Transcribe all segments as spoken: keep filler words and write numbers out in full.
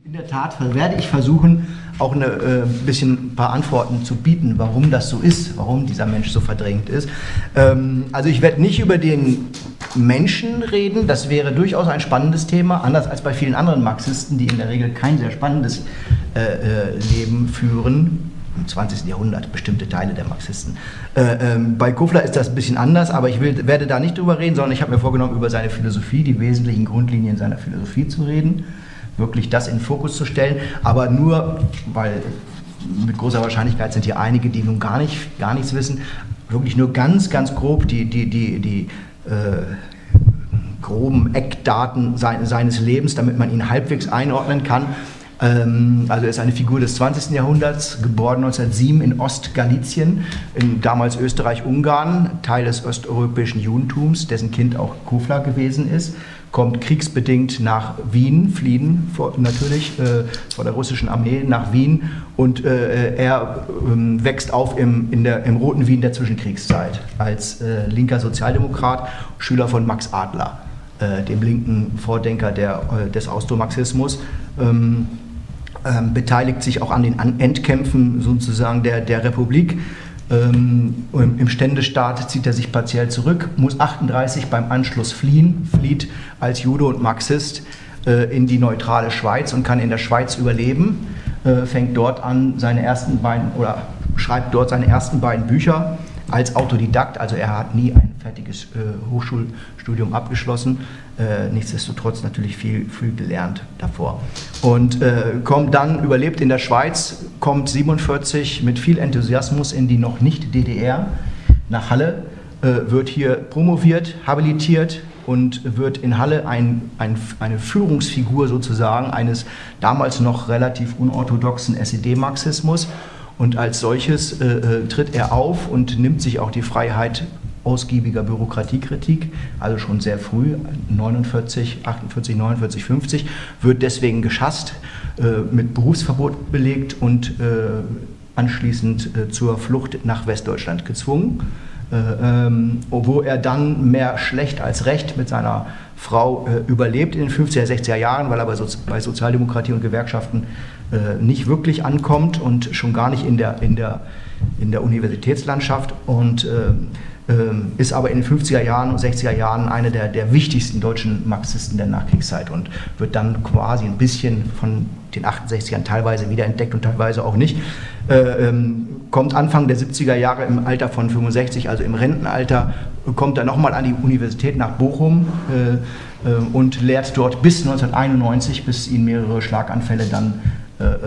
In der Tat werde ich versuchen, auch ein äh, bisschen ein paar Antworten zu bieten, warum das so ist, warum dieser Mensch so verdrängt ist. Ähm, also ich werde nicht über den Menschen reden, das wäre durchaus ein spannendes Thema, anders als bei vielen anderen Marxisten, die in der Regel kein sehr spannendes äh, äh, Leben führen. Im zwanzigsten Jahrhundert, bestimmte Teile der Marxisten. Äh, ähm, bei Kofler ist das ein bisschen anders, aber ich will, werde da nicht drüber reden, sondern ich habe mir vorgenommen, über seine Philosophie, die wesentlichen Grundlinien seiner Philosophie zu reden, wirklich das in den Fokus zu stellen, aber nur, weil mit großer Wahrscheinlichkeit sind hier einige, die nun gar, nicht, gar nichts wissen, wirklich nur ganz, ganz grob die, die, die, die äh, groben Eckdaten sein, seines Lebens, damit man ihn halbwegs einordnen kann. Also er ist eine Figur des zwanzigsten Jahrhunderts, geboren neunzehnhundertsieben in Ostgalizien, in damals Österreich-Ungarn, Teil des osteuropäischen Judentums, dessen Kind auch Kofler gewesen ist, kommt kriegsbedingt nach Wien, fliehen vor, natürlich äh, vor der russischen Armee nach Wien und äh, er äh, wächst auf im, in der, im roten Wien der Zwischenkriegszeit als äh, linker Sozialdemokrat, Schüler von Max Adler, äh, dem linken Vordenker der, äh, des Austromarxismus. Ähm, Ähm, beteiligt sich auch an den Endkämpfen sozusagen der, der Republik. Ähm, Im Ständestaat zieht er sich partiell zurück, muss achtunddreißig beim Anschluss fliehen, flieht als Jude und Marxist äh, in die neutrale Schweiz und kann in der Schweiz überleben, äh, fängt dort an seine ersten beiden oder schreibt dort seine ersten beiden Bücher als Autodidakt, also er hat nie ein fertiges äh, Hochschulstudium abgeschlossen, äh, nichtsdestotrotz natürlich viel, viel gelernt davor. Und äh, kommt dann, überlebt in der Schweiz, kommt siebenundvierzig mit viel Enthusiasmus in die noch nicht D D R nach Halle, äh, wird hier promoviert, habilitiert und wird in Halle ein, ein, eine Führungsfigur sozusagen eines damals noch relativ unorthodoxen S E D-Marxismus. Und als solches äh, äh, tritt er auf und nimmt sich auch die Freiheit ausgiebiger Bürokratiekritik, also schon sehr früh, neunundvierzig, achtundvierzig, neunundvierzig, fünfzig, wird deswegen geschasst, äh, mit Berufsverbot belegt und äh, anschließend äh, zur Flucht nach Westdeutschland gezwungen, äh, ähm, wo er dann mehr schlecht als recht mit seiner Frau äh, überlebt in den fünfziger, sechziger Jahren, weil er bei, Sozi bei Sozialdemokratie und Gewerkschaften äh, nicht wirklich ankommt und schon gar nicht in der, in der, in der Universitätslandschaft und äh, äh, ist aber in den fünfziger Jahren und sechziger Jahren eine der, der wichtigsten deutschen Marxisten der Nachkriegszeit und wird dann quasi ein bisschen von den achtundsechzigern teilweise wiederentdeckt und teilweise auch nicht. Äh, ähm, kommt Anfang der siebziger Jahre im Alter von fünfundsechzig, also im Rentenalter, kommt er nochmal an die Universität nach Bochum äh, äh, und lehrt dort bis neunzehnhunderteinundneunzig, bis ihn mehrere Schlaganfälle dann äh, äh,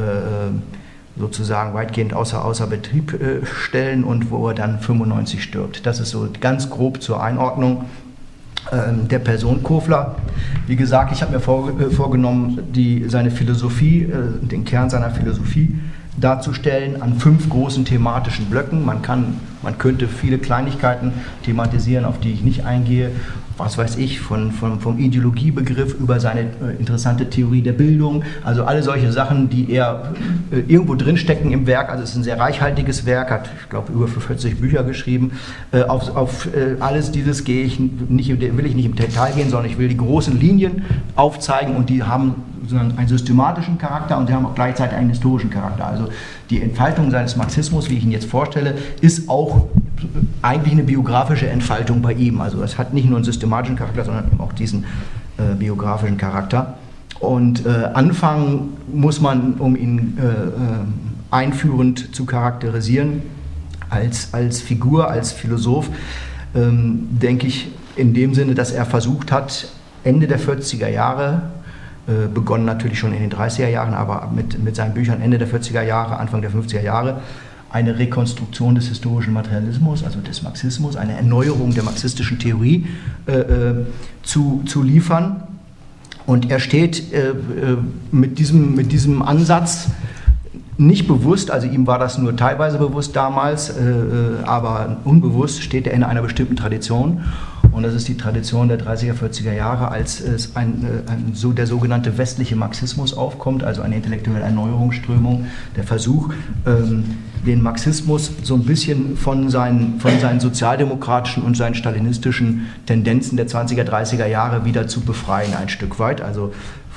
sozusagen weitgehend außer, außer Betrieb äh, stellen und wo er dann fünfundneunzig stirbt. Das ist so ganz grob zur Einordnung äh, der Person Kofler. Wie gesagt, ich habe mir vor, äh, vorgenommen, die, seine Philosophie, äh, den Kern seiner Philosophie darzustellen an fünf großen thematischen Blöcken. Man kann, man könnte viele Kleinigkeiten thematisieren, auf die ich nicht eingehe. Was weiß ich, von, von, vom Ideologiebegriff über seine äh, interessante Theorie der Bildung. Also alle solche Sachen, die eher äh, irgendwo drinstecken im Werk. Also es ist ein sehr reichhaltiges Werk, hat, ich glaube, über vierzig Bücher geschrieben. Äh, auf auf äh, alles dieses gehe ich nicht, will ich nicht im Detail gehen, sondern ich will die großen Linien aufzeigen und die haben einen systematischen Charakter und sie haben auch gleichzeitig einen historischen Charakter. Also die Entfaltung seines Marxismus, wie ich ihn jetzt vorstelle, ist auch eigentlich eine biografische Entfaltung bei ihm. Also es hat nicht nur einen systematischen Charakter, sondern eben auch diesen äh, biografischen Charakter. Und äh, anfangen muss man, um ihn äh, äh, einführend zu charakterisieren, als, als Figur, als Philosoph, ähm, denke ich, in dem Sinne, dass er versucht hat, Ende der vierziger Jahre, begonnen natürlich schon in den dreißiger Jahren, aber mit, mit seinen Büchern Ende der vierziger Jahre, Anfang der fünfziger Jahre, eine Rekonstruktion des historischen Materialismus, also des Marxismus, eine Erneuerung der marxistischen Theorie äh, zu, zu liefern. Und er steht äh, mit, diesem, mit diesem Ansatz nicht bewusst, also ihm war das nur teilweise bewusst damals, äh, aber unbewusst steht er in einer bestimmten Tradition. Und das ist die Tradition der dreißiger, vierziger Jahre, als es ein, ein, so der sogenannte westliche Marxismus aufkommt, also eine intellektuelle Erneuerungsströmung, der Versuch, ähm, den Marxismus so ein bisschen von seinen, von seinen sozialdemokratischen und seinen stalinistischen Tendenzen der zwanziger, dreißiger Jahre wieder zu befreien, ein Stück weit. Also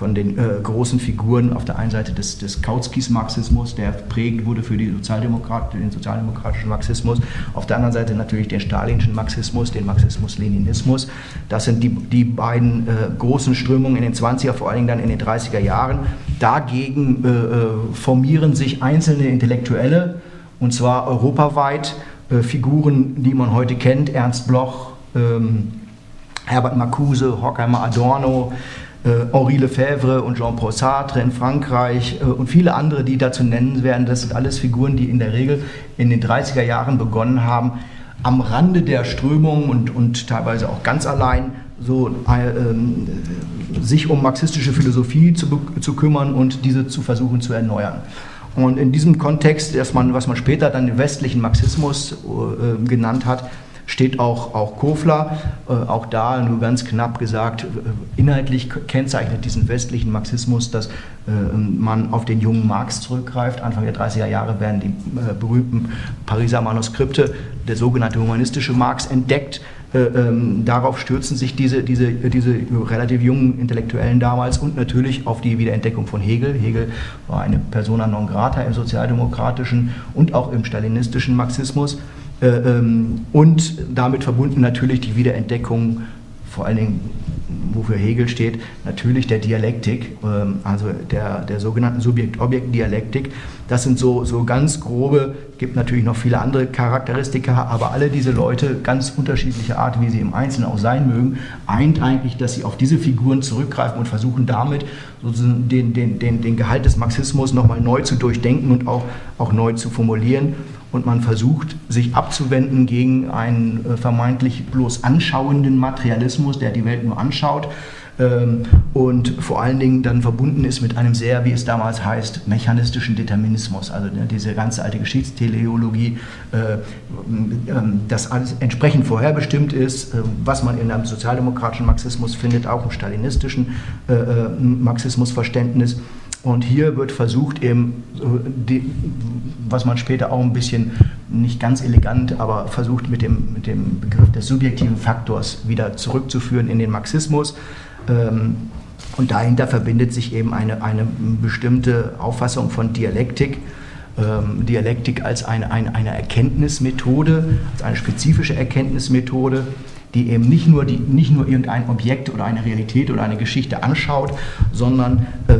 von den äh, großen Figuren auf der einen Seite des, des Kautskys Marxismus, der prägend wurde für die Sozialdemokrat, den sozialdemokratischen Marxismus, auf der anderen Seite natürlich den stalinschen Marxismus, den Marxismus-Leninismus. Das sind die, die beiden äh, großen Strömungen in den zwanziger, vor allen Dingen dann in den dreißiger Jahren. Dagegen äh, formieren sich einzelne Intellektuelle, und zwar europaweit, äh, Figuren, die man heute kennt, Ernst Bloch, ähm, Herbert Marcuse, Horkheimer Adorno, äh, Henri Lefebvre und Jean-Paul Sartre in Frankreich äh, und viele andere, die da zu nennen werden. Das sind alles Figuren, die in der Regel in den dreißiger Jahren begonnen haben, am Rande der Strömung und, und teilweise auch ganz allein so, äh, sich um marxistische Philosophie zu, zu kümmern und diese zu versuchen zu erneuern. Und in diesem Kontext, dass man, was man später dann den westlichen Marxismus äh, genannt hat, steht auch, auch Kofler, äh, auch da nur ganz knapp gesagt, äh, inhaltlich kennzeichnet diesen westlichen Marxismus, dass äh, man auf den jungen Marx zurückgreift. Anfang der dreißiger Jahre werden die äh, berühmten Pariser Manuskripte, der sogenannte humanistische Marx, entdeckt. Äh, ähm, darauf stürzen sich diese, diese, diese relativ jungen Intellektuellen damals und natürlich auf die Wiederentdeckung von Hegel. Hegel war eine Persona non grata im sozialdemokratischen und auch im stalinistischen Marxismus. Und damit verbunden natürlich die Wiederentdeckung, vor allen Dingen, wofür Hegel steht, natürlich der Dialektik, also der, der sogenannten Subjekt-Objekt-Dialektik. Das sind so, so ganz grobe, gibt natürlich noch viele andere Charakteristika, aber alle diese Leute, ganz unterschiedliche Art, wie sie im Einzelnen auch sein mögen, eint eigentlich, dass sie auf diese Figuren zurückgreifen und versuchen damit sozusagen den, den, den, den Gehalt des Marxismus nochmal neu zu durchdenken und auch, auch neu zu formulieren. Und man versucht, sich abzuwenden gegen einen äh, vermeintlich bloß anschauenden Materialismus, der die Welt nur anschaut ähm, und vor allen Dingen dann verbunden ist mit einem sehr, wie es damals heißt, mechanistischen Determinismus. Also ne, diese ganze alte Geschichtsteleologie, äh, äh, das alles entsprechend vorherbestimmt ist, äh, was man in einem sozialdemokratischen Marxismus findet, auch im stalinistischen äh, Marxismusverständnis. Und hier wird versucht, eben, die, was man später auch ein bisschen, nicht ganz elegant, aber versucht mit dem, mit dem Begriff des subjektiven Faktors wieder zurückzuführen in den Marxismus. Und dahinter verbindet sich eben eine, eine bestimmte Auffassung von Dialektik. Dialektik als eine, eine, eine Erkenntnismethode, als eine spezifische Erkenntnismethode, die eben nicht nur, die, nicht nur irgendein Objekt oder eine Realität oder eine Geschichte anschaut, sondern äh,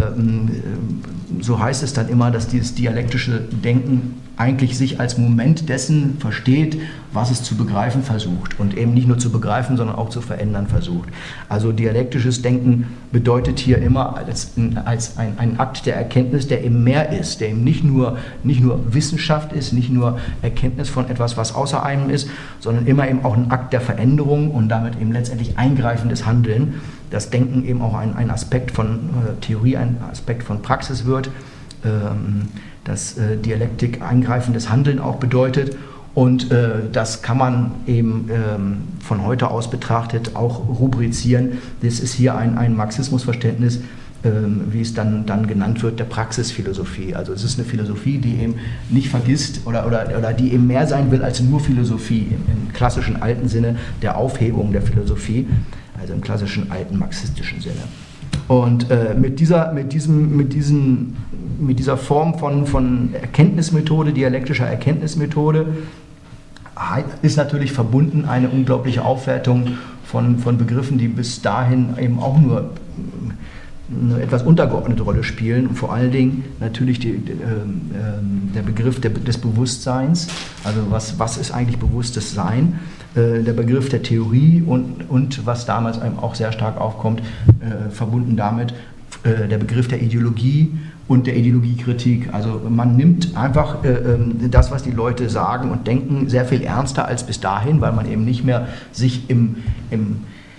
so heißt es dann immer, dass dieses dialektische Denken eigentlich sich als Moment dessen versteht, was es zu begreifen versucht und eben nicht nur zu begreifen, sondern auch zu verändern versucht. Also dialektisches Denken bedeutet hier immer als, als ein, ein Akt der Erkenntnis, der eben mehr ist, der eben nicht nur, nicht nur Wissenschaft ist, nicht nur Erkenntnis von etwas, was außer einem ist, sondern immer eben auch ein Akt der Veränderung und damit eben letztendlich eingreifendes Handeln. Das Denken eben auch ein, ein Aspekt von äh, Theorie, ein Aspekt von Praxis wird, ähm, dass äh, Dialektik eingreifendes Handeln auch bedeutet. Und äh, das kann man eben ähm, von heute aus betrachtet auch rubrizieren. Das ist hier ein, ein Marxismusverständnis, ähm, wie es dann, dann genannt wird, der Praxisphilosophie. Also es ist eine Philosophie, die eben nicht vergisst oder, oder, oder die eben mehr sein will als nur Philosophie im, im klassischen alten Sinne der Aufhebung der Philosophie, also im klassischen alten marxistischen Sinne. Und äh, mit, dieser, mit, diesem, mit, diesen, mit dieser Form von, von Erkenntnismethode, dialektischer Erkenntnismethode, ist natürlich verbunden eine unglaubliche Aufwertung von, von Begriffen, die bis dahin eben auch nur eine etwas untergeordnete Rolle spielen. Und vor allen Dingen natürlich die, die, äh, der Begriff der, des Bewusstseins, also was, was ist eigentlich bewusstes Sein, äh, der Begriff der Theorie und, und was damals eben auch sehr stark aufkommt, äh, verbunden damit äh, der Begriff der Ideologie und der Ideologiekritik. Also man nimmt einfach äh, das, was die Leute sagen und denken, sehr viel ernster als bis dahin, weil man eben nicht mehr sich im, im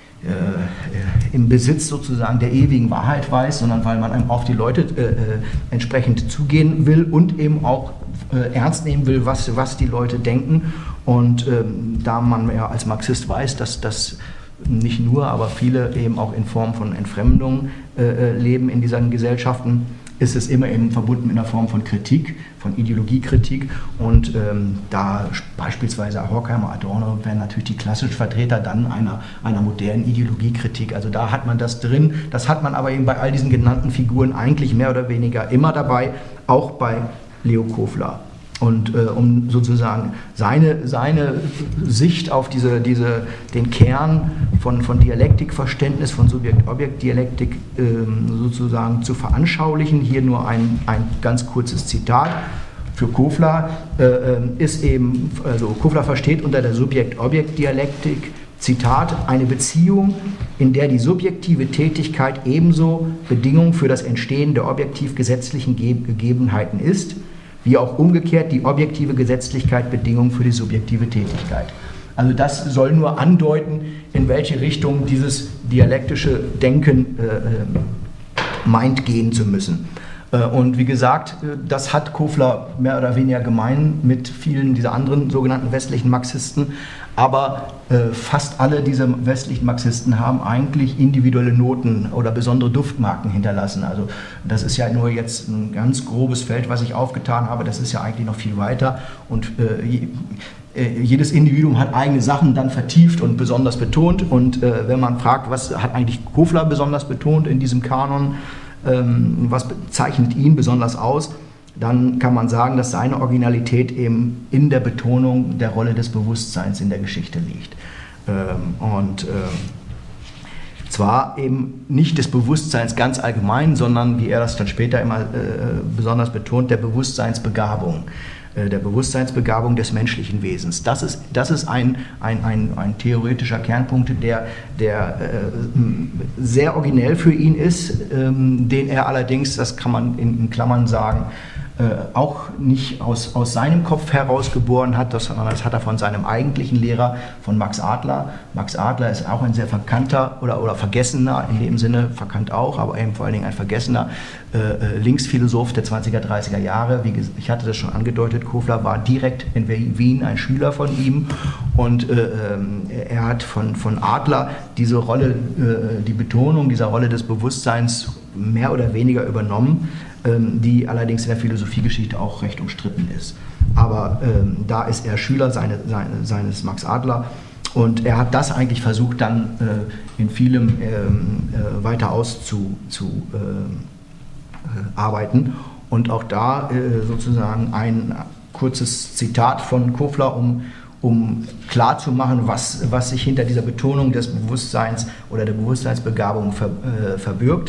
Äh, im Besitz sozusagen der ewigen Wahrheit weiß, sondern weil man auf die Leute äh, entsprechend zugehen will und eben auch äh, ernst nehmen will, was, was die Leute denken. Und ähm, da man ja als Marxist weiß, dass das nicht nur, aber viele eben auch in Form von Entfremdung äh, leben in diesen Gesellschaften, ist es immer eben verbunden mit einer Form von Kritik, von Ideologiekritik. Und ähm, da beispielsweise Horkheimer, Adorno wären natürlich die klassischen Vertreter dann einer, einer modernen Ideologiekritik. Also da hat man das drin. Das hat man aber eben bei all diesen genannten Figuren eigentlich mehr oder weniger immer dabei, auch bei Leo Kofler. Und äh, um sozusagen seine, seine Sicht auf diese, diese, den Kern von, von Dialektikverständnis, von Subjekt-Objekt-Dialektik ähm, sozusagen zu veranschaulichen, hier nur ein, ein ganz kurzes Zitat. Für Kofler äh, ist eben, also Kofler versteht unter der Subjekt-Objekt-Dialektik, Zitat, eine Beziehung, in der die subjektive Tätigkeit ebenso Bedingung für das Entstehen der objektiv gesetzlichen Ge- Gegebenheiten ist, wie auch umgekehrt die objektive Gesetzlichkeit Bedingung für die subjektive Tätigkeit. Also das soll nur andeuten, in welche Richtung dieses dialektische Denken äh, meint gehen zu müssen. Äh, und wie gesagt, das hat Kofler mehr oder weniger gemein mit vielen dieser anderen sogenannten westlichen Marxisten, aber äh, fast alle dieser westlichen Marxisten haben eigentlich individuelle Noten oder besondere Duftmarken hinterlassen. Also das ist ja nur jetzt ein ganz grobes Feld, was ich aufgetan habe, das ist ja eigentlich noch viel weiter und äh, je, äh, jedes Individuum hat eigene Sachen dann vertieft und besonders betont und äh, wenn man fragt, was hat eigentlich Kofler besonders betont in diesem Kanon, ähm, was zeichnet ihn besonders aus, dann kann man sagen, dass seine Originalität eben in der Betonung der Rolle des Bewusstseins in der Geschichte liegt. Und zwar eben nicht des Bewusstseins ganz allgemein, sondern, wie er das dann später immer besonders betont, der Bewusstseinsbegabung. Der Bewusstseinsbegabung des menschlichen Wesens. Das ist, das ist ein, ein, ein, ein theoretischer Kernpunkt, der, der äh, sehr originell für ihn ist, ähm, den er allerdings, das kann man in, in Klammern sagen, äh, auch nicht aus, aus seinem Kopf heraus geboren hat, das, sondern das hat er von seinem eigentlichen Lehrer, von Max Adler. Max Adler ist auch ein sehr verkannter oder, oder vergessener, in dem Sinne verkannt auch, aber eben vor allen Dingen ein vergessener äh, Linksphilosoph der zwanziger, dreißiger Jahre. Wie gesagt, ich hatte das schon angedeutet, Kofler war direkt in Wien ein Schüler von ihm und äh, er hat von, von Adler diese Rolle, äh, die Betonung dieser Rolle des Bewusstseins mehr oder weniger übernommen, ähm, die allerdings in der Philosophiegeschichte auch recht umstritten ist. Aber ähm, da ist er Schüler seine, seine, seines Max Adler und er hat das eigentlich versucht dann äh, in vielem ähm, äh, weiter auszuarbeiten zu, äh, arbeiten. Und auch da äh, sozusagen ein kurzes Zitat von Kofler, um, um klarzumachen, was, was sich hinter dieser Betonung des Bewusstseins oder der Bewusstseinsbegabung ver, äh, verbirgt.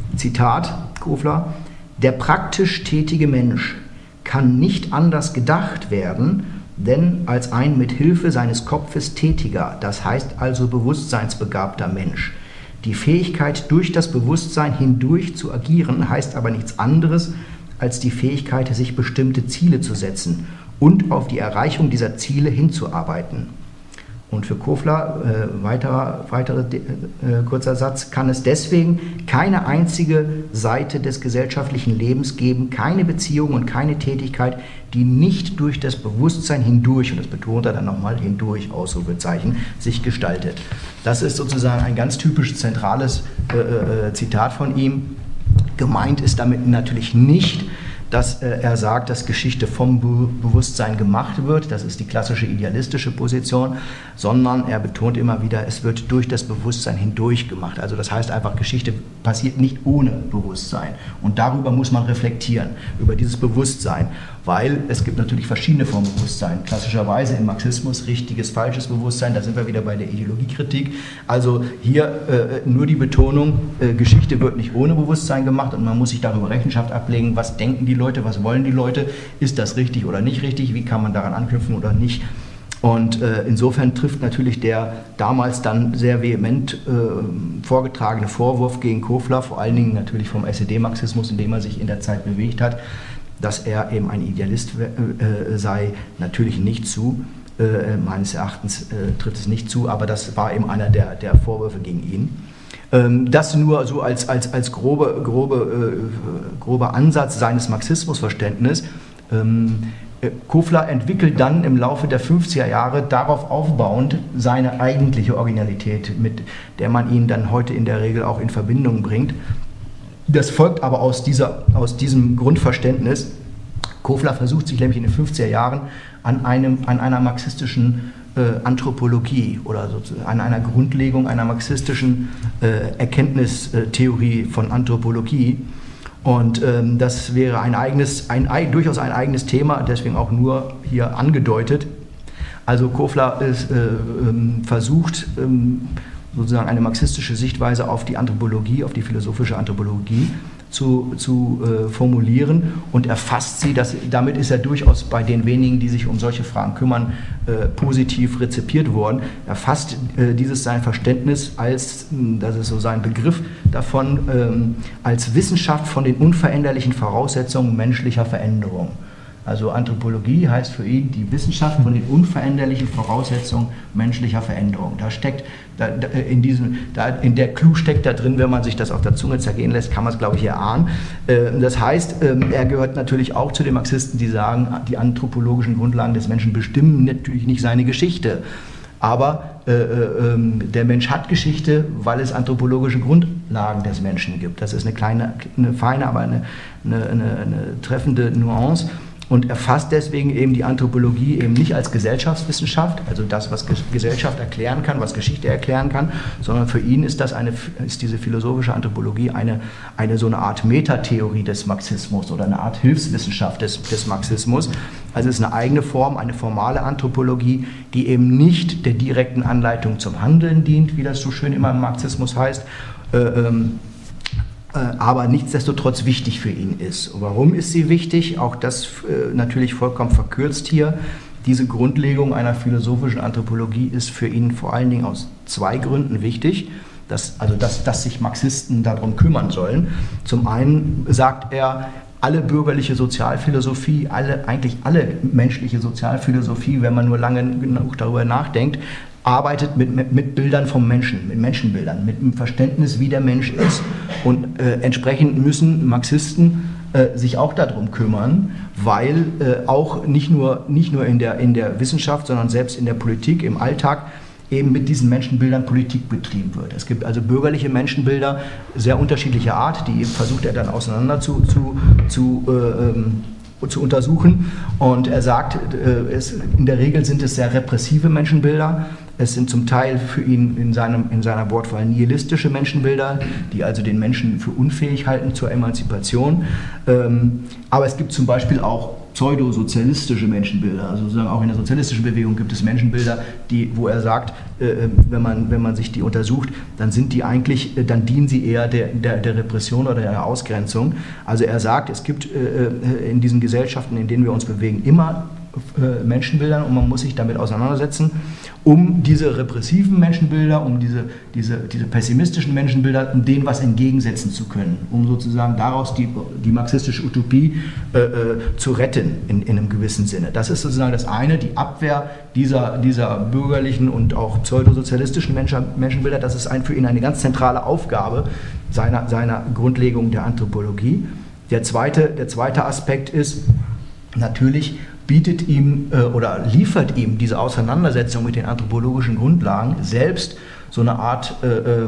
Zitat Kofler: Der praktisch tätige Mensch kann nicht anders gedacht werden, denn als ein mit Hilfe seines Kopfes tätiger, das heißt also bewusstseinsbegabter Mensch. Die Fähigkeit, durch das Bewusstsein hindurch zu agieren, heißt aber nichts anderes als die Fähigkeit, sich bestimmte Ziele zu setzen und auf die Erreichung dieser Ziele hinzuarbeiten. Und für Kofler, äh, weiterer, weiterer äh, kurzer Satz, kann es deswegen keine einzige Seite des gesellschaftlichen Lebens geben, keine Beziehung und keine Tätigkeit, die nicht durch das Bewusstsein hindurch, und das betont er dann nochmal, hindurch, Ausrufezeichen, sich gestaltet. Das ist sozusagen ein ganz typisch zentrales äh, äh, Zitat von ihm. Gemeint ist damit natürlich nicht, dass äh, er sagt, dass Geschichte vom Be- Bewusstsein gemacht wird, das ist die klassische idealistische Position, sondern er betont immer wieder, es wird durch das Bewusstsein hindurch gemacht. Also das heißt einfach, Geschichte passiert nicht ohne Bewusstsein. Und darüber muss man reflektieren, über dieses Bewusstsein, weil es gibt natürlich verschiedene Formen von Bewusstsein. Klassischerweise im Marxismus richtiges, falsches Bewusstsein, da sind wir wieder bei der Ideologiekritik. Also hier äh, nur die Betonung, äh, Geschichte wird nicht ohne Bewusstsein gemacht und man muss sich darüber Rechenschaft ablegen, was denken die Leute, was wollen die Leute, ist das richtig oder nicht richtig, wie kann man daran anknüpfen oder nicht. Und äh, insofern trifft natürlich der damals dann sehr vehement äh, vorgetragene Vorwurf gegen Kofler, vor allen Dingen natürlich vom S E D-Marxismus, in dem er sich in der Zeit bewegt hat, dass er eben ein Idealist äh, sei, natürlich nicht zu. Äh, meines Erachtens äh, tritt es nicht zu, aber das war eben einer der, der Vorwürfe gegen ihn. Ähm, das nur so als, als, als grobe, grobe, äh, grober Ansatz seines Marxismusverständnisses. Ähm, Kofler entwickelt dann im Laufe der fünfziger Jahre darauf aufbauend seine eigentliche Originalität, mit der man ihn dann heute in der Regel auch in Verbindung bringt. Das folgt aber aus, dieser, aus diesem Grundverständnis. Kofler versucht sich nämlich in den fünfziger Jahren an, einem, an einer marxistischen äh, Anthropologie oder sozusagen an einer Grundlegung einer marxistischen äh, Erkenntnistheorie von Anthropologie. Und ähm, das wäre ein eigenes, ein, ein, durchaus ein eigenes Thema, deswegen auch nur hier angedeutet. Also Kofler ist, äh, ähm, versucht, ähm, sozusagen eine marxistische Sichtweise auf die Anthropologie, auf die philosophische Anthropologie zu, zu äh, formulieren und erfasst sie. Das, damit ist er durchaus bei den wenigen, die sich um solche Fragen kümmern, äh, positiv rezipiert worden. Er fasst äh, dieses sein Verständnis als, das ist so sein Begriff davon, ähm, als Wissenschaft von den unveränderlichen Voraussetzungen menschlicher Veränderung. Also Anthropologie heißt für ihn die Wissenschaft von den unveränderlichen Voraussetzungen menschlicher Veränderung. Da steckt, da, da, in, diesem, da, in der Clou steckt da drin, wenn man sich das auf der Zunge zergehen lässt, kann man es, glaube ich, erahnen. Äh, das heißt, äh, er gehört natürlich auch zu den Marxisten, die sagen, die anthropologischen Grundlagen des Menschen bestimmen natürlich nicht seine Geschichte. Aber äh, äh, der Mensch hat Geschichte, weil es anthropologische Grundlagen des Menschen gibt. Das ist eine kleine, eine feine, aber eine, eine, eine, eine treffende Nuance. Und erfasst deswegen eben die Anthropologie eben nicht als Gesellschaftswissenschaft, also das, was Gesellschaft erklären kann, was Geschichte erklären kann, sondern für ihn ist, das eine, ist diese philosophische Anthropologie eine, eine so eine Art Metatheorie des Marxismus oder eine Art Hilfswissenschaft des, des Marxismus. Also es ist eine eigene Form, eine formale Anthropologie, die eben nicht der direkten Anleitung zum Handeln dient, wie das so schön immer im Marxismus heißt, äh, ähm, aber nichtsdestotrotz wichtig für ihn ist. Warum ist sie wichtig? Auch das äh, natürlich vollkommen verkürzt hier. Diese Grundlegung einer philosophischen Anthropologie ist für ihn vor allen Dingen aus zwei Gründen wichtig. Dass, also dass, dass sich Marxisten darum kümmern sollen. Zum einen sagt er, alle bürgerliche Sozialphilosophie, alle, eigentlich alle menschliche Sozialphilosophie, wenn man nur lange genug darüber nachdenkt, arbeitet mit, mit, mit Bildern vom Menschen, mit Menschenbildern, mit dem Verständnis, wie der Mensch ist. Und äh, entsprechend müssen Marxisten äh, sich auch darum kümmern, weil äh, auch nicht nur, nicht nur in der, in der Wissenschaft, sondern selbst in der Politik, im Alltag, eben mit diesen Menschenbildern Politik betrieben wird. Es gibt also bürgerliche Menschenbilder sehr unterschiedlicher Art, die versucht er dann auseinander zu, zu, zu äh, ähm, zu untersuchen. Und er sagt, es, in der Regel sind es sehr repressive Menschenbilder. Es sind zum Teil für ihn in, seinem, in seiner Wortwahl nihilistische Menschenbilder, die also den Menschen für unfähig halten zur Emanzipation. Aber es gibt zum Beispiel auch pseudosozialistische Menschenbilder. Also sozusagen auch in der sozialistischen Bewegung gibt es Menschenbilder, die, wo er sagt, äh, wenn man, wenn man sich die untersucht, dann sind die eigentlich, äh, dann dienen sie eher der, der, der Repression oder der Ausgrenzung. Also er sagt, es gibt äh, in diesen Gesellschaften, in denen wir uns bewegen, immer äh, Menschenbilder und man muss sich damit auseinandersetzen, um diese repressiven Menschenbilder, um diese, diese, diese pessimistischen Menschenbilder, um denen was entgegensetzen zu können, um sozusagen daraus die, die marxistische Utopie äh, äh, zu retten in, in einem gewissen Sinne. Das ist sozusagen das eine, die Abwehr dieser, dieser bürgerlichen und auch pseudosozialistischen Menschen, Menschenbilder. Das ist ein, für ihn eine ganz zentrale Aufgabe seiner, seiner Grundlegung der Anthropologie. Der zweite, der zweite Aspekt ist, natürlich bietet ihm äh, oder liefert ihm diese Auseinandersetzung mit den anthropologischen Grundlagen selbst so eine Art äh, äh,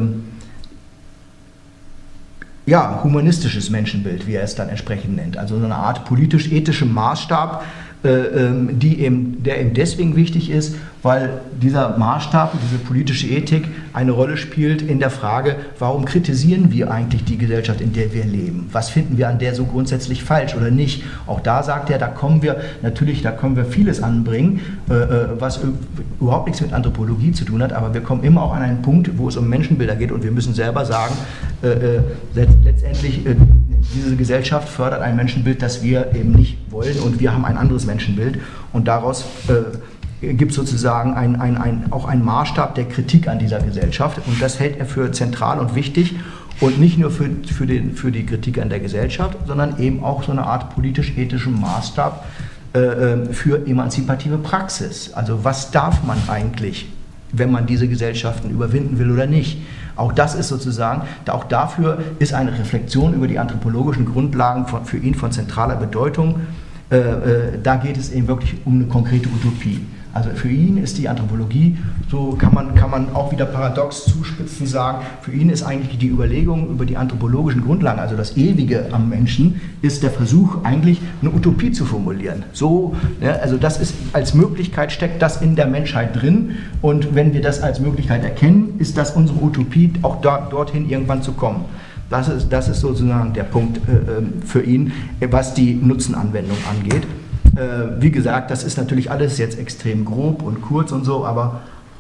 ja, humanistisches Menschenbild, wie er es dann entsprechend nennt. Also so eine Art politisch-ethischen Maßstab, äh, äh, die eben, der eben deswegen wichtig ist, weil dieser Maßstab, diese politische Ethik eine Rolle spielt in der Frage, warum kritisieren wir eigentlich die Gesellschaft, in der wir leben? Was finden wir an der so grundsätzlich falsch oder nicht? Auch da sagt er, da kommen wir, natürlich, da können wir vieles anbringen, äh, was überhaupt nichts mit Anthropologie zu tun hat, aber wir kommen immer auch an einen Punkt, wo es um Menschenbilder geht und wir müssen selber sagen, äh, letztendlich, äh, diese Gesellschaft fördert ein Menschenbild, das wir eben nicht wollen und wir haben ein anderes Menschenbild und daraus äh, gibt es sozusagen ein, ein, ein, auch einen Maßstab der Kritik an dieser Gesellschaft und das hält er für zentral und wichtig und nicht nur für, für, den, für die Kritik an der Gesellschaft, sondern eben auch so eine Art politisch-ethischen Maßstab äh, für emanzipative Praxis. Also was darf man eigentlich, wenn man diese Gesellschaften überwinden will oder nicht? Auch das ist sozusagen, auch dafür ist eine Reflexion über die anthropologischen Grundlagen von, für ihn von zentraler Bedeutung. Äh, äh, da geht es eben wirklich um eine konkrete Utopie. Also für ihn ist die Anthropologie, so kann man, kann man auch wieder paradox zuspitzen sagen, für ihn ist eigentlich die Überlegung über die anthropologischen Grundlagen, also das Ewige am Menschen, ist der Versuch eigentlich eine Utopie zu formulieren. So, ja, also das ist als Möglichkeit, steckt das in der Menschheit drin, und wenn wir das als Möglichkeit erkennen, ist das unsere Utopie, auch da, dorthin irgendwann zu kommen. Das ist, das ist sozusagen der Punkt äh, für ihn, was die Nutzenanwendung angeht. Äh, wie gesagt, das ist natürlich alles jetzt extrem grob und kurz und so, aber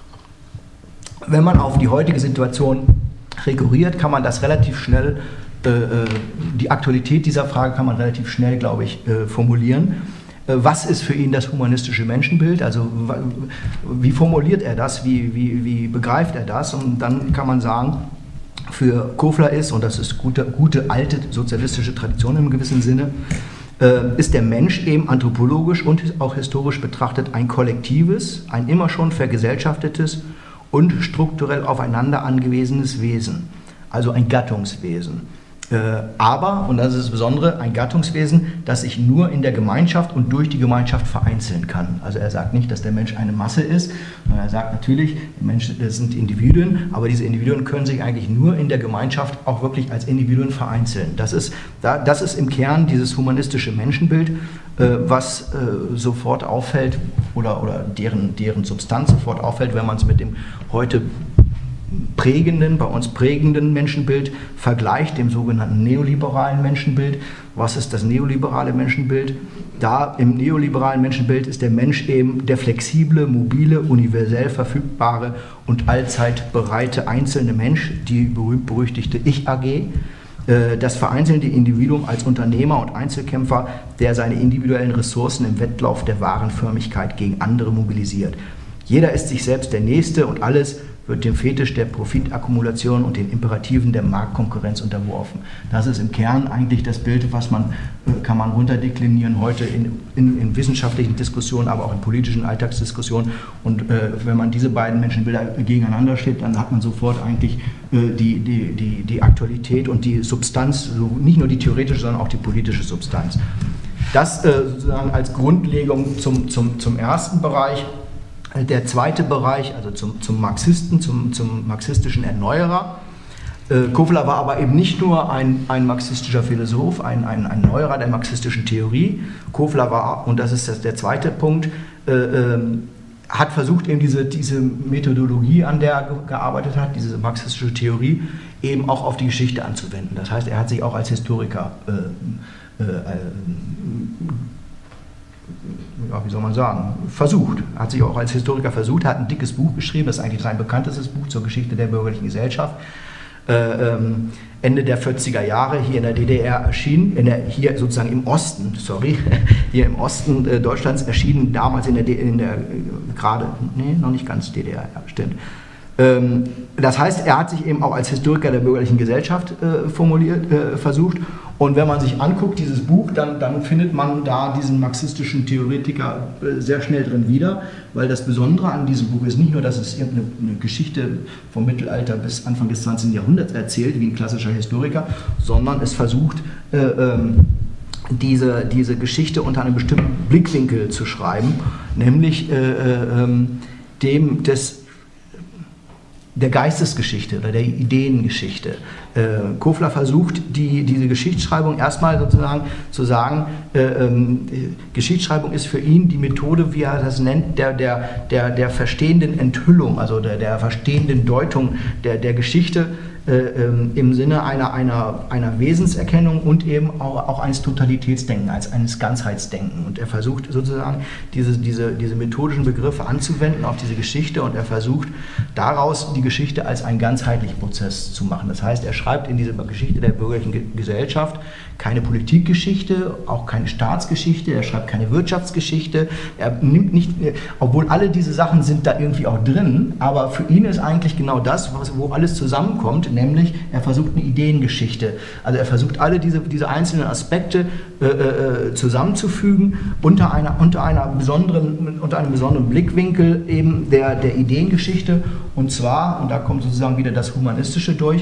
wenn man auf die heutige Situation rekurriert, kann man das relativ schnell, äh, die Aktualität dieser Frage kann man relativ schnell, glaube ich, äh, formulieren. Äh, was ist für ihn das humanistische Menschenbild? Also wie formuliert er das? Wie, wie, wie begreift er das? Und dann kann man sagen, für Kofler ist, und das ist gute, gute alte sozialistische Tradition im gewissen Sinne, ist der Mensch eben anthropologisch und auch historisch betrachtet ein kollektives, ein immer schon vergesellschaftetes und strukturell aufeinander angewiesenes Wesen, also ein Gattungswesen. Aber, und das ist das Besondere, ein Gattungswesen, das sich nur in der Gemeinschaft und durch die Gemeinschaft vereinzeln kann. Also er sagt nicht, dass der Mensch eine Masse ist, sondern er sagt natürlich, die Menschen sind Individuen, aber diese Individuen können sich eigentlich nur in der Gemeinschaft auch wirklich als Individuen vereinzeln. Das ist, das ist im Kern dieses humanistische Menschenbild, was sofort auffällt, oder, oder deren, deren Substanz sofort auffällt, wenn man es mit dem heute prägenden, bei uns prägenden Menschenbild vergleicht, dem sogenannten neoliberalen Menschenbild. Was ist das neoliberale Menschenbild? Da im neoliberalen Menschenbild ist der Mensch eben der flexible, mobile, universell verfügbare und allzeit bereite einzelne Mensch, die berühmt-berüchtigte Ich-A G, das vereinzelte Individuum als Unternehmer und Einzelkämpfer, der seine individuellen Ressourcen im Wettlauf der Warenförmigkeit gegen andere mobilisiert. Jeder ist sich selbst der Nächste und alles wird dem Fetisch der Profitakkumulation und den Imperativen der Marktkonkurrenz unterworfen. Das ist im Kern eigentlich das Bild, was man, kann man runterdeklinieren heute in, in, in wissenschaftlichen Diskussionen, aber auch in politischen Alltagsdiskussionen. Und äh, wenn man diese beiden Menschenbilder gegeneinander steht, dann hat man sofort eigentlich äh, die, die, die, die Aktualität und die Substanz, so nicht nur die theoretische, sondern auch die politische Substanz. Das äh, sozusagen als Grundlegung zum, zum, zum ersten Bereich. Der zweite Bereich, also zum, zum Marxisten, zum, zum marxistischen Erneuerer. Äh, Kofler war aber eben nicht nur ein, ein marxistischer Philosoph, ein, ein, ein Erneuerer der marxistischen Theorie. Kofler war, und das ist das, der zweite Punkt, äh, äh, hat versucht, eben diese, diese Methodologie, an der er gearbeitet hat, diese marxistische Theorie, eben auch auf die Geschichte anzuwenden. Das heißt, er hat sich auch als Historiker äh, äh, ja, wie soll man sagen, versucht, hat sich auch als Historiker versucht, hat ein dickes Buch geschrieben, das ist eigentlich sein bekanntestes Buch zur Geschichte der bürgerlichen Gesellschaft, äh, ähm, Ende der vierziger Jahre hier in der D D R erschienen, in der, hier sozusagen im Osten, sorry, hier im Osten äh, Deutschlands erschienen, damals in der, in der äh, gerade, nee, noch nicht ganz D D R, ja, stimmt. Ähm, das heißt, er hat sich eben auch als Historiker der bürgerlichen Gesellschaft äh, formuliert, äh, versucht. Und wenn man sich anguckt, dieses Buch, dann, dann findet man da diesen marxistischen Theoretiker äh, sehr schnell drin wieder, weil das Besondere an diesem Buch ist nicht nur, dass es irgendeine eine Geschichte vom Mittelalter bis Anfang des zwanzigsten Jahrhunderts erzählt, wie ein klassischer Historiker, sondern es versucht, äh, ähm, diese, diese Geschichte unter einem bestimmten Blickwinkel zu schreiben, nämlich äh, äh, dem des der Geistesgeschichte oder der Ideengeschichte. Äh, Kofler versucht, die, diese Geschichtsschreibung erstmal sozusagen zu sagen, äh, ähm, Geschichtsschreibung ist für ihn die Methode, wie er das nennt, der, der, der, der verstehenden Enthüllung, also der, der verstehenden Deutung der, der Geschichte, äh, ähm, im Sinne einer, einer, einer Wesenserkennung und eben auch, auch eines Totalitätsdenken, als eines Ganzheitsdenken. Und er versucht sozusagen diese, diese, diese methodischen Begriffe anzuwenden auf diese Geschichte, und er versucht daraus die Geschichte als einen ganzheitlichen Prozess zu machen. Das heißt, er schreibt in dieser Geschichte der bürgerlichen Gesellschaft keine Politikgeschichte, auch keine Staatsgeschichte, er schreibt keine Wirtschaftsgeschichte, er nimmt nicht, obwohl alle diese Sachen sind da irgendwie auch drin, aber für ihn ist eigentlich genau das, was, wo alles zusammenkommt, nämlich er versucht eine Ideengeschichte, also er versucht alle diese, diese einzelnen Aspekte äh, äh, zusammenzufügen unter einer, unter einer besonderen, unter einem besonderen Blickwinkel eben der, der Ideengeschichte, und zwar, und da kommt sozusagen wieder das Humanistische durch,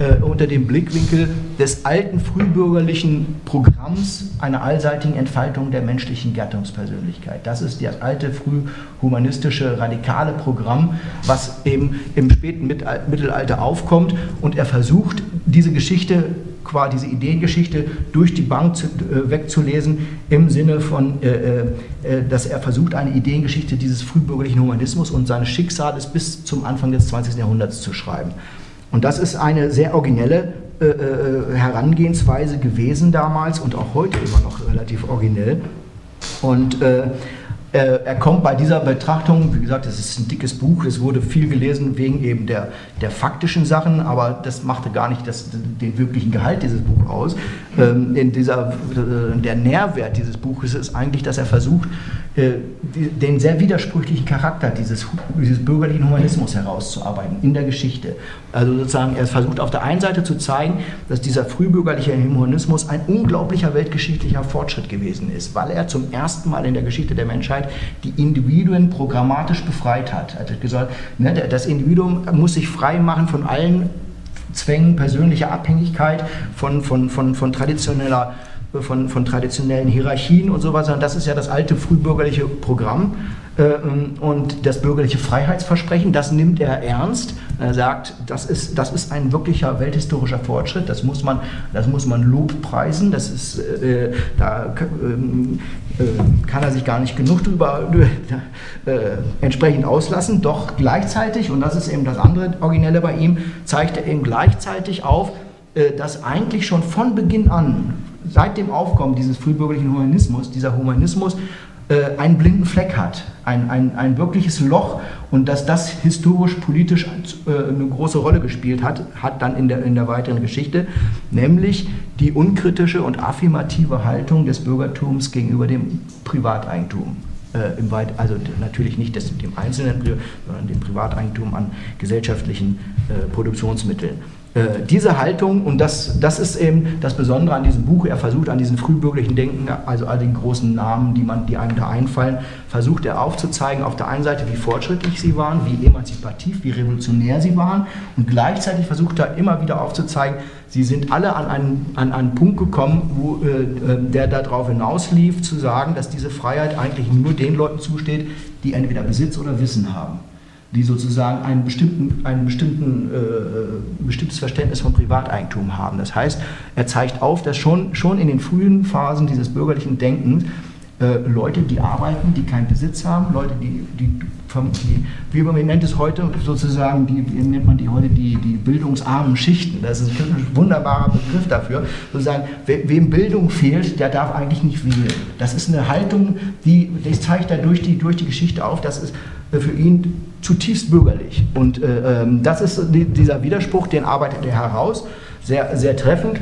äh, unter dem Blickwinkel des alten frühbürgerlichen Programms einer allseitigen Entfaltung der menschlichen Gattungspersönlichkeit. Das ist das alte frühhumanistische radikale Programm, was eben im späten Mittelalter aufkommt, und er versucht, diese Geschichte, quasi diese Ideengeschichte durch die Bank zu, äh, wegzulesen, im Sinne von, äh, äh, dass er versucht, eine Ideengeschichte dieses frühbürgerlichen Humanismus und seines Schicksals bis zum Anfang des zwanzigsten Jahrhunderts zu schreiben. Und das ist eine sehr originelle äh, äh, Herangehensweise gewesen damals und auch heute immer noch relativ originell. Und äh, er kommt bei dieser Betrachtung, wie gesagt, es ist ein dickes Buch, es wurde viel gelesen wegen eben der, der faktischen Sachen, aber das machte gar nicht das, den wirklichen Gehalt dieses Buches aus. In dieser, der Nährwert dieses Buches ist eigentlich, dass er versucht, den sehr widersprüchlichen Charakter dieses, dieses bürgerlichen Humanismus herauszuarbeiten in der Geschichte. Also sozusagen, er versucht auf der einen Seite zu zeigen, dass dieser frühbürgerliche Humanismus ein unglaublicher weltgeschichtlicher Fortschritt gewesen ist, weil er zum ersten Mal in der Geschichte der Menschheit die Individuen programmatisch befreit hat. Er hat gesagt, ne, das Individuum muss sich frei machen von allen Zwängen persönlicher Abhängigkeit, von, von, von, von traditioneller Von, von traditionellen Hierarchien und so weiter. Das ist ja das alte frühbürgerliche Programm äh, und das bürgerliche Freiheitsversprechen, das nimmt er ernst. Er sagt, das ist, das ist ein wirklicher welthistorischer Fortschritt, das muss man, das muss man lobpreisen, das ist, äh, da äh, kann er sich gar nicht genug drüber äh, entsprechend auslassen, doch gleichzeitig, und das ist eben das andere Originelle bei ihm, zeigt er eben gleichzeitig auf, äh, dass eigentlich schon von Beginn an, seit dem Aufkommen dieses frühbürgerlichen Humanismus, dieser Humanismus äh, einen blinden Fleck hat, ein, ein, ein wirkliches Loch, und dass das historisch, politisch äh, eine große Rolle gespielt hat, hat dann in der, in der weiteren Geschichte, nämlich die unkritische und affirmative Haltung des Bürgertums gegenüber dem Privateigentum. Äh, im Weit, also natürlich nicht des, dem einzelnen, sondern dem Privateigentum an gesellschaftlichen äh, Produktionsmitteln. Äh, diese Haltung, und das, das ist eben das Besondere an diesem Buch, er versucht an diesen frühbürgerlichen Denken, also all den großen Namen, die, man, die einem da einfallen, versucht er aufzuzeigen, auf der einen Seite, wie fortschrittlich sie waren, wie emanzipativ, wie revolutionär sie waren, und gleichzeitig versucht er immer wieder aufzuzeigen, sie sind alle an einen, an einen Punkt gekommen, wo, äh, der darauf hinauslief, zu sagen, dass diese Freiheit eigentlich nur den Leuten zusteht, die entweder Besitz oder Wissen haben, die sozusagen einen bestimmten, einen bestimmten, äh, bestimmtes Verständnis von Privateigentum haben. Das heißt, er zeigt auf, dass schon, schon in den frühen Phasen dieses bürgerlichen Denkens äh, Leute, die arbeiten, die keinen Besitz haben, Leute, die, die, die wie man nennt es heute sozusagen, die, wie nennt man die heute, die, die bildungsarmen Schichten. Das ist ein wunderbarer Begriff dafür. Sozusagen, we, wem Bildung fehlt, der darf eigentlich nicht wählen. Das ist eine Haltung, die, das zeigt er durch die, durch die Geschichte auf, das ist für ihn zutiefst bürgerlich. Und äh, das ist die, dieser Widerspruch, den arbeitet er heraus, sehr, sehr treffend.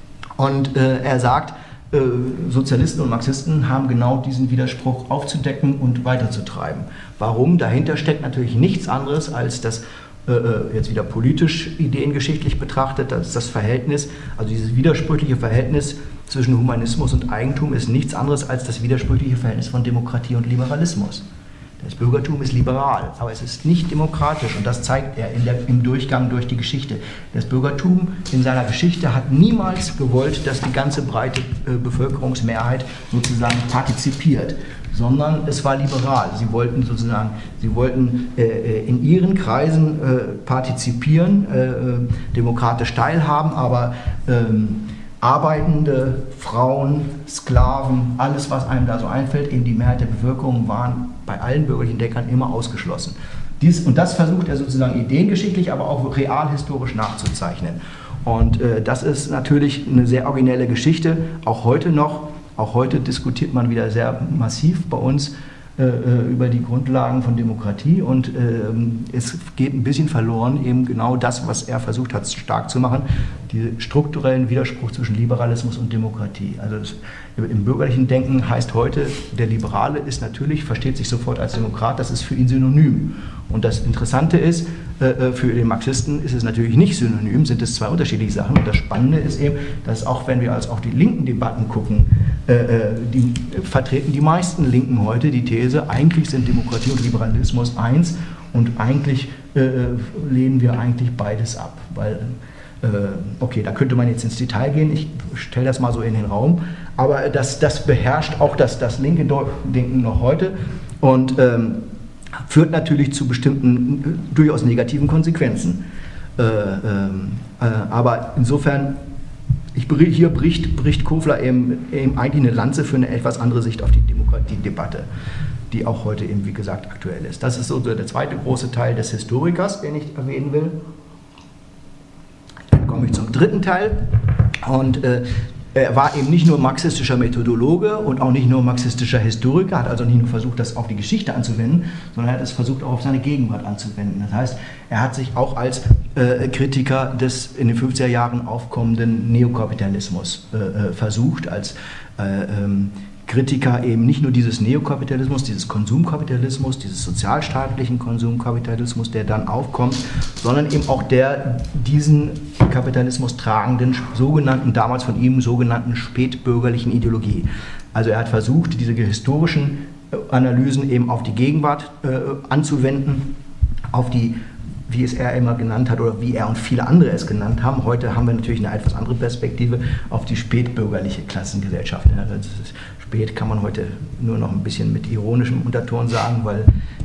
Und äh, er sagt, äh, Sozialisten und Marxisten haben genau diesen Widerspruch aufzudecken und weiterzutreiben. Warum? Dahinter steckt natürlich nichts anderes als das, äh, jetzt wieder politisch ideengeschichtlich betrachtet, das, das Verhältnis, also dieses widersprüchliche Verhältnis zwischen Humanismus und Eigentum ist nichts anderes als das widersprüchliche Verhältnis von Demokratie und Liberalismus. Das Bürgertum ist liberal, aber es ist nicht demokratisch, und das zeigt er in der, im Durchgang durch die Geschichte. Das Bürgertum in seiner Geschichte hat niemals gewollt, dass die ganze breite äh, Bevölkerungsmehrheit sozusagen partizipiert, sondern es war liberal. Sie wollten sozusagen, sie wollten äh, in ihren Kreisen äh, partizipieren, äh, demokratisch teilhaben, aber ähm, Arbeitende, Frauen, Sklaven, alles, was einem da so einfällt, eben die Mehrheit der Bevölkerung, waren bei allen bürgerlichen Denkern immer ausgeschlossen. Dies, und das versucht er sozusagen ideengeschichtlich, aber auch realhistorisch nachzuzeichnen. Und äh, das ist natürlich eine sehr originelle Geschichte, auch heute noch. Auch heute diskutiert man wieder sehr massiv bei uns äh, über die Grundlagen von Demokratie, und äh, es geht ein bisschen verloren, eben genau das, was er versucht hat, stark zu machen, den strukturellen Widerspruch zwischen Liberalismus und Demokratie. Also das, im bürgerlichen Denken heißt heute, der Liberale ist natürlich, versteht sich sofort als Demokrat, das ist für ihn synonym. Und das Interessante ist, äh, für den Marxisten ist es natürlich nicht synonym, sind es zwei unterschiedliche Sachen. Und das Spannende ist eben, dass auch wenn wir als auf die linken Debatten gucken, äh, die vertreten die meisten Linken heute die These, eigentlich sind Demokratie und Liberalismus eins, und eigentlich äh, lehnen wir eigentlich beides ab, weil Äh, okay, da könnte man jetzt ins Detail gehen, ich stelle das mal so in den Raum, aber das, das beherrscht auch das, das linke Denken noch heute und ähm, führt natürlich zu bestimmten, durchaus negativen Konsequenzen. Äh, ähm, äh, aber insofern, ich, hier bricht, bricht Kofler eben, eben eigentlich eine Lanze für eine etwas andere Sicht auf die Demokratiedebatte, die auch heute eben, wie gesagt, aktuell ist. Das ist so der zweite große Teil des Historikers, den ich erwähnen will. Dann komme ich zum dritten Teil. Und äh, er war eben nicht nur marxistischer Methodologe und auch nicht nur marxistischer Historiker, hat also nicht nur versucht, das auf die Geschichte anzuwenden, sondern er hat es versucht, auch auf seine Gegenwart anzuwenden. Das heißt, er hat sich auch als äh, Kritiker des in den fünfziger Jahren aufkommenden Neokapitalismus äh, versucht, als äh, ähm, Kritiker eben nicht nur dieses Neokapitalismus, dieses Konsumkapitalismus, dieses sozialstaatlichen Konsumkapitalismus, der dann aufkommt, sondern eben auch der diesen Kapitalismus tragenden, sogenannten, damals von ihm sogenannten spätbürgerlichen Ideologie. Also er hat versucht, diese historischen Analysen eben auf die Gegenwart äh, anzuwenden, auf die, wie es er immer genannt hat oder wie er und viele andere es genannt haben. Heute haben wir natürlich eine etwas andere Perspektive auf die spätbürgerliche Klassengesellschaft. Das ist spät kann man heute nur noch ein bisschen mit ironischem Unterton sagen, weil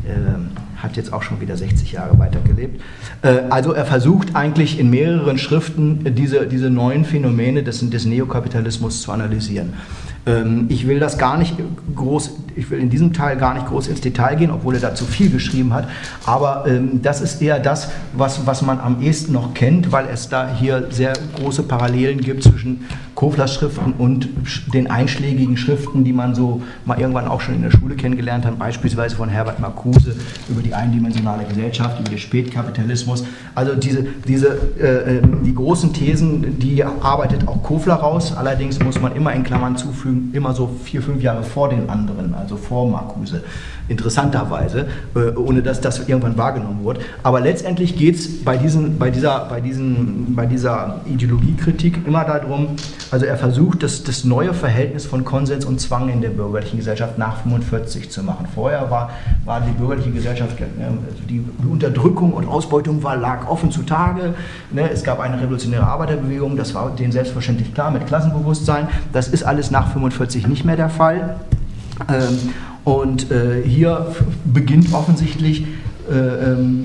äh, hat jetzt auch schon wieder sechzig Jahre weitergelebt. Äh, also er versucht eigentlich in mehreren Schriften diese, diese neuen Phänomene des, des Neokapitalismus zu analysieren. Ähm, ich will das gar nicht groß, ich will in diesem Teil gar nicht groß ins Detail gehen, obwohl er da zu viel geschrieben hat, aber ähm, das ist eher das, was, was man am ehesten noch kennt, weil es da hier sehr große Parallelen gibt zwischen Koflers Schriften und den einschlägigen Schriften, die man so mal irgendwann auch schon in der Schule kennengelernt hat, beispielsweise von Herbert Marcuse über die eindimensionale Gesellschaft, über den Spätkapitalismus. Also diese, diese, äh, die großen Thesen, die arbeitet auch Kofler raus, allerdings muss man immer in Klammern zufügen, immer so vier, fünf Jahre vor den anderen, also vor Marcuse, interessanterweise, äh, ohne dass das irgendwann wahrgenommen wurde. Aber letztendlich geht es bei, diesen, bei, dieser, bei, diesen, bei dieser Ideologiekritik immer darum, also er versucht, das, das neue Verhältnis von Konsens und Zwang in der bürgerlichen Gesellschaft nach fünfundvierzig zu machen. Vorher war, war die bürgerliche Gesellschaft, also die Unterdrückung und Ausbeutung war, lag offen zutage. Ne? Es gab eine revolutionäre Arbeiterbewegung, das war denen selbstverständlich klar, mit Klassenbewusstsein. Das ist alles nach fünfundvierzig nicht mehr der Fall. Ähm, und äh, hier beginnt offensichtlich äh, ähm,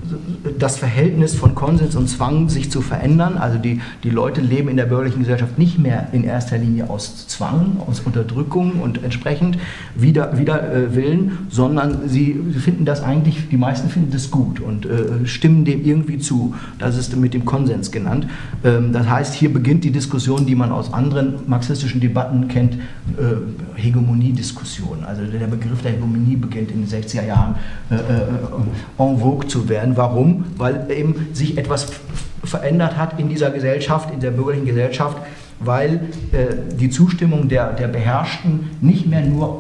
das Verhältnis von Konsens und Zwang sich zu verändern. Also die, die Leute leben in der bürgerlichen Gesellschaft nicht mehr in erster Linie aus Zwang, aus Unterdrückung und entsprechend wider, wider äh, Willen, sondern sie, sie finden das eigentlich, die meisten finden das gut und äh, stimmen dem irgendwie zu. Das ist mit dem Konsens genannt. Ähm, das heißt, hier beginnt die Diskussion, die man aus anderen marxistischen Debatten kennt, äh, Hegemoniediskussion. Also der Begriff der Hegemonie beginnt in den sechziger Jahren äh, en vogue zu werden. Warum? Weil eben sich etwas verändert hat in dieser Gesellschaft, in der bürgerlichen Gesellschaft, weil äh, die Zustimmung der, der Beherrschten nicht mehr nur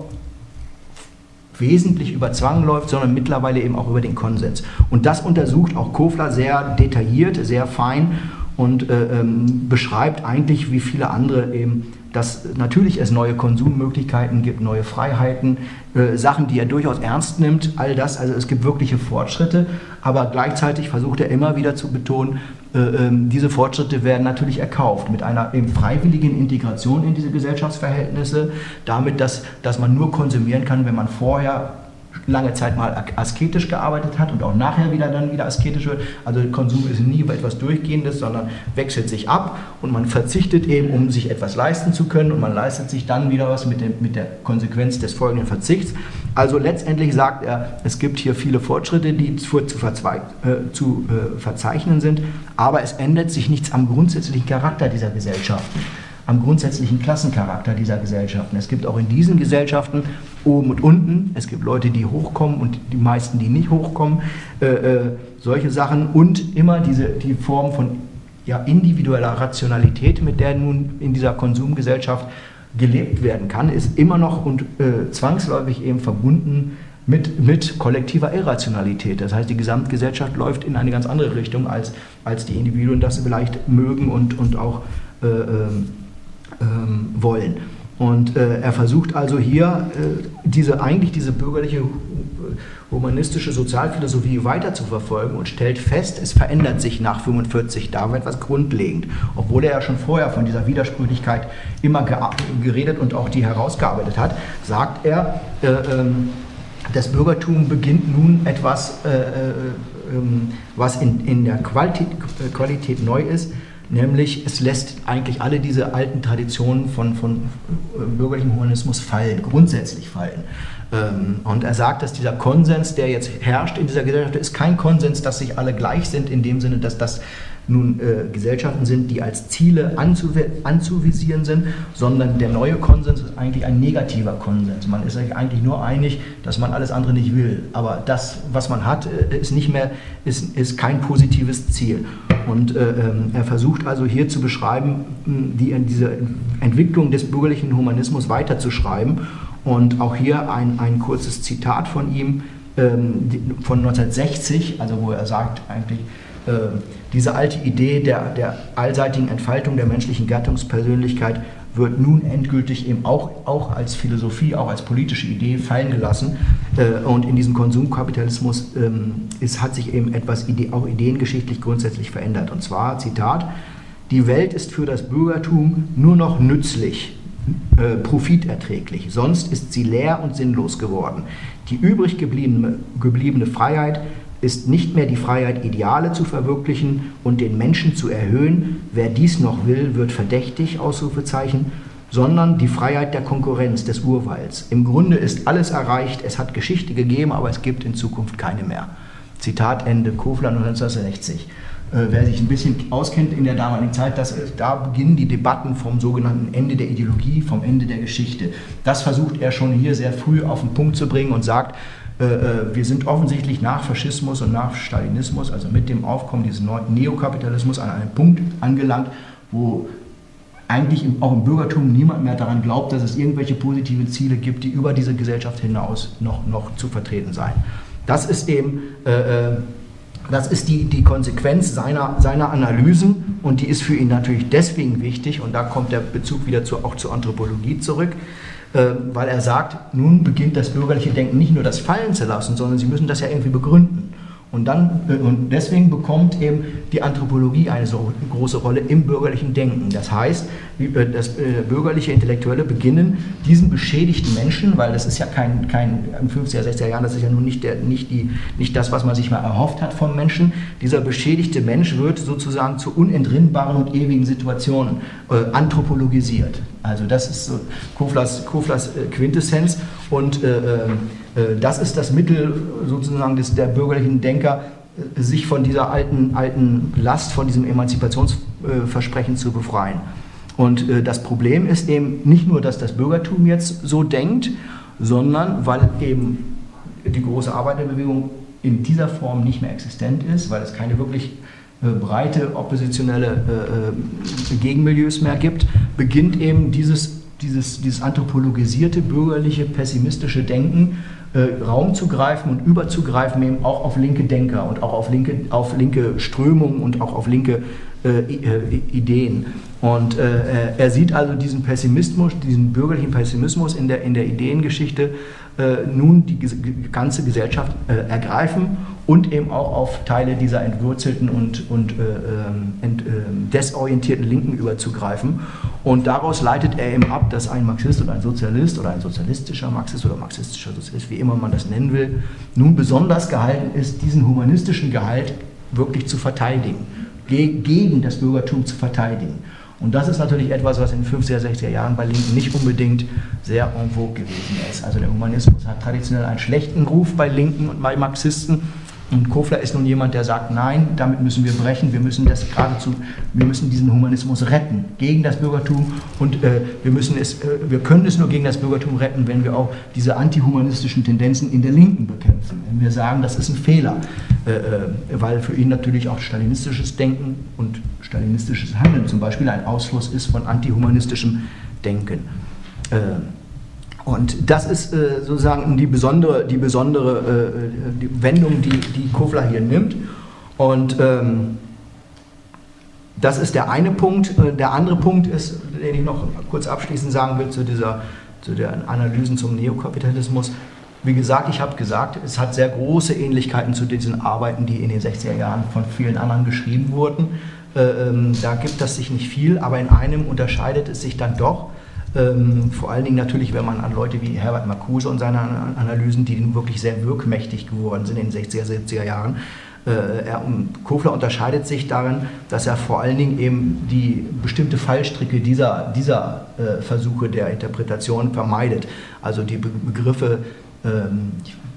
wesentlich über Zwang läuft, sondern mittlerweile eben auch über den Konsens. Und das untersucht auch Kofler sehr detailliert, sehr fein und äh, ähm, beschreibt eigentlich, wie viele andere eben, dass natürlich es neue Konsummöglichkeiten gibt, neue Freiheiten, äh, Sachen, die er durchaus ernst nimmt, all das, also es gibt wirkliche Fortschritte, aber gleichzeitig versucht er immer wieder zu betonen, äh, äh, diese Fortschritte werden natürlich erkauft mit einer eben freiwilligen Integration in diese Gesellschaftsverhältnisse, damit, dass, dass man nur konsumieren kann, wenn man vorher lange Zeit mal asketisch gearbeitet hat und auch nachher wieder dann wieder asketisch wird. Also Konsum ist nie etwas Durchgehendes, sondern wechselt sich ab und man verzichtet eben, um sich etwas leisten zu können und man leistet sich dann wieder was mit, dem, mit der Konsequenz des folgenden Verzichts. Also letztendlich sagt er, es gibt hier viele Fortschritte, die zu, zu, verzweig, äh, zu äh, verzeichnen sind, aber es ändert sich nichts am grundsätzlichen Charakter dieser Gesellschaften, am grundsätzlichen Klassencharakter dieser Gesellschaften. Es gibt auch in diesen Gesellschaften oben und unten, es gibt Leute, die hochkommen und die meisten, die nicht hochkommen, äh, äh, solche Sachen und immer diese, die Form von ja, individueller Rationalität, mit der nun in dieser Konsumgesellschaft gelebt werden kann, ist immer noch und äh, zwangsläufig eben verbunden mit, mit kollektiver Irrationalität. Das heißt, die Gesamtgesellschaft läuft in eine ganz andere Richtung, als, als die Individuen das vielleicht mögen und, und auch äh, ähm, ähm, wollen. Und äh, er versucht also hier äh, diese, eigentlich diese bürgerliche, humanistische Sozialphilosophie weiter zu verfolgen und stellt fest, es verändert sich nach fünfundvierzig da etwas grundlegend. Obwohl er ja schon vorher von dieser Widersprüchlichkeit immer geredet und auch die herausgearbeitet hat, sagt er, äh, ähm, das Bürgertum beginnt nun etwas, äh, äh, was in, in der Qualität, Qualität neu ist, nämlich es lässt eigentlich alle diese alten Traditionen von, von bürgerlichem Humanismus fallen, grundsätzlich fallen. Ähm, und er sagt, dass dieser Konsens, der jetzt herrscht in dieser Gesellschaft, ist kein Konsens, dass sich alle gleich sind, in dem Sinne, dass das nun äh, Gesellschaften sind, die als Ziele anzuv anzuvisieren sind, sondern der neue Konsens ist eigentlich ein negativer Konsens. Man ist sich eigentlich nur einig, dass man alles andere nicht will. Aber das, was man hat, ist nicht mehr, ist, ist kein positives Ziel. Und äh, er versucht also hier zu beschreiben, die, diese Entwicklung des bürgerlichen Humanismus weiterzuschreiben. Und auch hier ein, ein kurzes Zitat von ihm ähm, von neunzehnhundertsechzig, also wo er sagt eigentlich, äh, diese alte Idee der, der allseitigen Entfaltung der menschlichen Gattungspersönlichkeit wird nun endgültig eben auch, auch als Philosophie, auch als politische Idee fallen gelassen. Äh, und in diesem Konsumkapitalismus ähm, ist, hat sich eben etwas ide auch ideengeschichtlich grundsätzlich verändert. Und zwar, Zitat, die Welt ist für das Bürgertum nur noch nützlich, Äh, profiterträglich, sonst ist sie leer und sinnlos geworden. Die übrig gebliebene, gebliebene Freiheit ist nicht mehr die Freiheit, Ideale zu verwirklichen und den Menschen zu erhöhen. Wer dies noch will, wird verdächtig, Ausrufezeichen, sondern die Freiheit der Konkurrenz, des Urwalds. Im Grunde ist alles erreicht, es hat Geschichte gegeben, aber es gibt in Zukunft keine mehr. Zitat Ende, Kofler neunzehnhundertsechzig. Äh, wer sich ein bisschen auskennt in der damaligen Zeit, das, da beginnen die Debatten vom sogenannten Ende der Ideologie, vom Ende der Geschichte. Das versucht er schon hier sehr früh auf den Punkt zu bringen und sagt, äh, äh, wir sind offensichtlich nach Faschismus und nach Stalinismus, also mit dem Aufkommen dieses neuen Neokapitalismus, an einem Punkt angelangt, wo eigentlich im, auch im Bürgertum niemand mehr daran glaubt, dass es irgendwelche positive Ziele gibt, die über diese Gesellschaft hinaus noch, noch zu vertreten seien. Das ist eben äh, Das ist die, die Konsequenz seiner, seiner Analysen und die ist für ihn natürlich deswegen wichtig und da kommt der Bezug wieder zu, auch zur Anthropologie zurück, äh, weil er sagt, nun beginnt das bürgerliche Denken nicht nur das fallen zu lassen, sondern sie müssen das ja irgendwie begründen. Und, dann, äh, und deswegen bekommt eben die Anthropologie eine so große Rolle im bürgerlichen Denken. Das heißt, das äh, bürgerliche Intellektuelle beginnen, diesen beschädigten Menschen, weil das ist ja kein, kein in fünfziger, sechziger Jahren, das ist ja nun nicht, der, nicht, die, nicht das, was man sich mal erhofft hat vom Menschen. Dieser beschädigte Mensch wird sozusagen zu unentrinnbaren und ewigen Situationen äh, anthropologisiert. Also das ist so Koflers, Koflers äh, Quintessenz und äh, äh, das ist das Mittel sozusagen des, der bürgerlichen Denker, äh, sich von dieser alten, alten Last, von diesem Emanzipationsversprechen äh, zu befreien. Und äh, das Problem ist eben nicht nur, dass das Bürgertum jetzt so denkt, sondern weil eben die große Arbeiterbewegung in dieser Form nicht mehr existent ist, weil es keine wirklich äh, breite oppositionelle äh, Gegenmilieus mehr gibt, beginnt eben dieses, dieses, dieses anthropologisierte, bürgerliche, pessimistische Denken äh, Raum zu greifen und überzugreifen eben auch auf linke Denker und auch auf linke, auf linke Strömungen und auch auf linke äh, Ideen. Und äh, er sieht also diesen Pessimismus, diesen bürgerlichen Pessimismus in der, in der Ideengeschichte äh, nun die ganze Gesellschaft äh, ergreifen und eben auch auf Teile dieser entwurzelten und, und äh, ent, äh, desorientierten Linken überzugreifen. Und daraus leitet er eben ab, dass ein Marxist oder ein Sozialist oder ein sozialistischer Marxist oder marxistischer Sozialist, wie immer man das nennen will, nun besonders gehalten ist, diesen humanistischen Gehalt wirklich zu verteidigen, ge gegen das Bürgertum zu verteidigen. Und das ist natürlich etwas, was in den fünfziger, sechziger Jahren bei Linken nicht unbedingt sehr en vogue gewesen ist. Also der Humanismus hat traditionell einen schlechten Ruf bei Linken und bei Marxisten. Und Kofler ist nun jemand, der sagt, nein, damit müssen wir brechen, wir müssen das geradezu, wir müssen diesen Humanismus retten gegen das Bürgertum und äh, wir müssen es, äh, wir können es nur gegen das Bürgertum retten, wenn wir auch diese antihumanistischen Tendenzen in der Linken bekämpfen. Wenn wir sagen, das ist ein Fehler, äh, äh, weil für ihn natürlich auch stalinistisches Denken und stalinistisches Handeln zum Beispiel ein Ausfluss ist von antihumanistischem Denken. Äh, Und das ist äh, sozusagen die besondere, die besondere äh, die Wendung, die, die Kofler hier nimmt. Und ähm, das ist der eine Punkt. Der andere Punkt ist, den ich noch kurz abschließend sagen will, zu, dieser, zu den Analysen zum Neokapitalismus. wie gesagt, ich habe gesagt, es hat sehr große Ähnlichkeiten zu diesen Arbeiten, die in den sechziger Jahren von vielen anderen geschrieben wurden. Äh, ähm, da gibt es sich nicht viel, aber in einem unterscheidet es sich dann doch. Ähm, vor allen Dingen natürlich, wenn man an Leute wie Herbert Marcuse und seine Analysen, die wirklich sehr wirkmächtig geworden sind in den sechziger, siebziger Jahren. Äh, er, Kofler unterscheidet sich darin, dass er vor allen Dingen eben die bestimmte Fallstricke dieser, dieser äh, Versuche der Interpretation vermeidet. Also die Be Begriffe, ähm,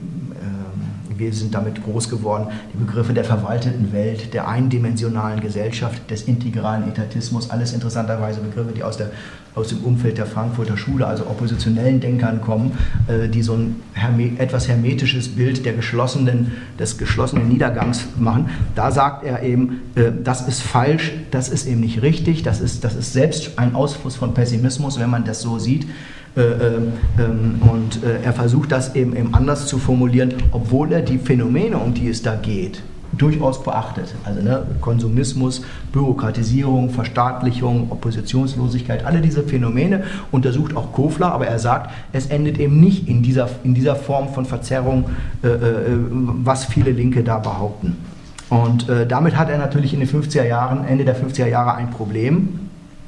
äh, wir sind damit groß geworden, die Begriffe der verwalteten Welt, der eindimensionalen Gesellschaft, des integralen Etatismus, alles interessanterweise Begriffe, die aus, der, aus dem Umfeld der Frankfurter Schule, also oppositionellen Denkern kommen, äh, die so ein herme etwas hermetisches Bild der geschlossenen, des geschlossenen Niedergangs machen. Da sagt er eben, äh, das ist falsch, das ist eben nicht richtig, das ist, das ist selbst ein Ausfluss von Pessimismus, wenn man das so sieht. Äh, ähm, und äh, er versucht das eben, eben anders zu formulieren, obwohl er die Phänomene, um die es da geht, durchaus beachtet. Also ne, Konsumismus, Bürokratisierung, Verstaatlichung, Oppositionslosigkeit, alle diese Phänomene untersucht auch Kofler, aber er sagt, es endet eben nicht in dieser, in dieser Form von Verzerrung, äh, äh, was viele Linke da behaupten. Und äh, damit hat er natürlich in den fünfziger Jahren, Ende der fünfziger Jahre ein Problem.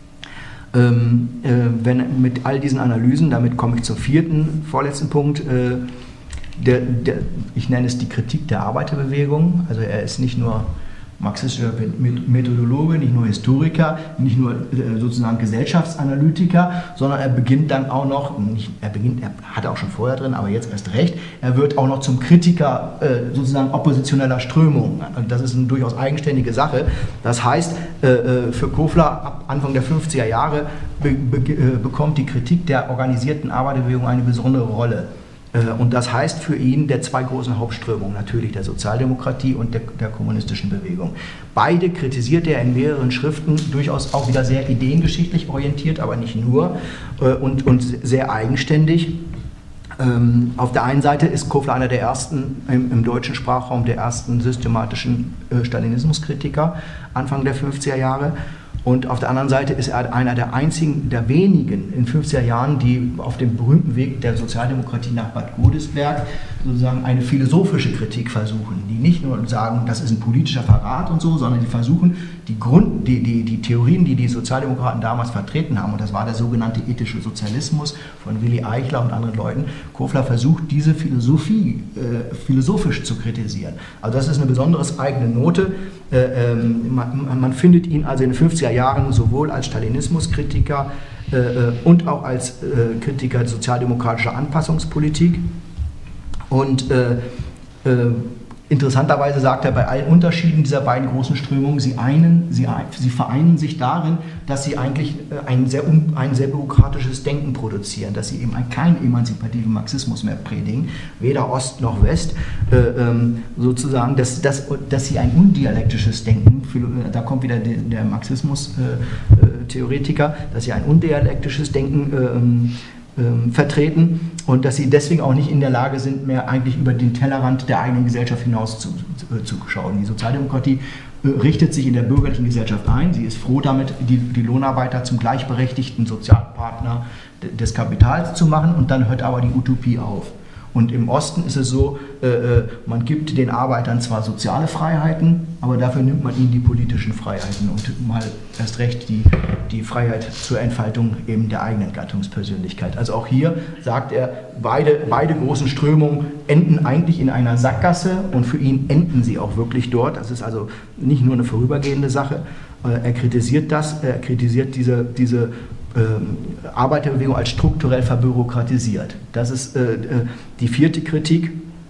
Ähm, äh, wenn mit all diesen Analysen, damit komme ich zum vierten, vorletzten Punkt, äh, der, der, ich nenne es die Kritik der Arbeiterbewegung. Also er ist nicht nur marxistischer Methodologe, nicht nur Historiker, nicht nur äh, sozusagen Gesellschaftsanalytiker, sondern er beginnt dann auch noch, nicht, er beginnt, er hat auch schon vorher drin, aber jetzt erst recht, er wird auch noch zum Kritiker äh, sozusagen oppositioneller Strömungen. Und das ist eine durchaus eigenständige Sache. Das heißt, äh, für Kofler ab Anfang der fünfziger Jahre be be äh, bekommt die Kritik der organisierten Arbeiterbewegung eine besondere Rolle. Und das heißt für ihn der zwei großen Hauptströmungen, natürlich der Sozialdemokratie und der, der kommunistischen Bewegung. Beide kritisiert er in mehreren Schriften, durchaus auch wieder sehr ideengeschichtlich orientiert, aber nicht nur, und, und sehr eigenständig. Auf der einen Seite ist Kofler einer der ersten im, im deutschen Sprachraum, der ersten systematischen Stalinismuskritiker Anfang der fünfziger Jahre. Und auf der anderen Seite ist er einer der einzigen, der wenigen in den fünfziger Jahren, die auf dem berühmten Weg der Sozialdemokratie nach Bad Godesberg sozusagen eine philosophische Kritik versuchen, die nicht nur sagen, das ist ein politischer Verrat und so, sondern die versuchen, die, Grund, die, die, die Theorien, die die Sozialdemokraten damals vertreten haben, und das war der sogenannte ethische Sozialismus von Willy Eichler und anderen Leuten, Kofler versucht, diese Philosophie äh, philosophisch zu kritisieren. Also das ist eine besondere eigene Note. Äh, ähm, man, man findet ihn also in den fünfziger Jahren sowohl als Stalinismuskritiker äh, und auch als äh, Kritiker sozialdemokratischer Anpassungspolitik. Und äh, äh, interessanterweise sagt er, bei allen Unterschieden dieser beiden großen Strömungen, sie, einen, sie, sie vereinen sich darin, dass sie eigentlich ein sehr, ein sehr bürokratisches Denken produzieren, dass sie eben keinen emanzipativen Marxismus mehr predigen, weder Ost noch West, äh, ähm, sozusagen, dass, dass, dass sie ein undialektisches Denken, da kommt wieder der, der Marxismus-Theoretiker, äh, dass sie ein undialektisches Denken äh, Ähm, vertreten und dass sie deswegen auch nicht in der Lage sind, mehr eigentlich über den Tellerrand der eigenen Gesellschaft hinaus zu, zu, zu schauen. Die Sozialdemokratie äh, richtet sich in der bürgerlichen Gesellschaft ein. Sie ist froh damit, die, die Lohnarbeiter zum gleichberechtigten Sozialpartner des Kapitals zu machen, und dann hört aber die Utopie auf. Und im Osten ist es so, äh, man gibt den Arbeitern zwar soziale Freiheiten, aber dafür nimmt man ihnen die politischen Freiheiten und mal erst recht die, die Freiheit zur Entfaltung eben der eigenen Gattungspersönlichkeit. Also auch hier sagt er, beide, beide großen Strömungen enden eigentlich in einer Sackgasse, und für ihn enden sie auch wirklich dort. Das ist also nicht nur eine vorübergehende Sache. Äh, er kritisiert das, er kritisiert diese, diese Ähm, Arbeiterbewegung als strukturell verbürokratisiert. Das ist äh, die vierte Kritik.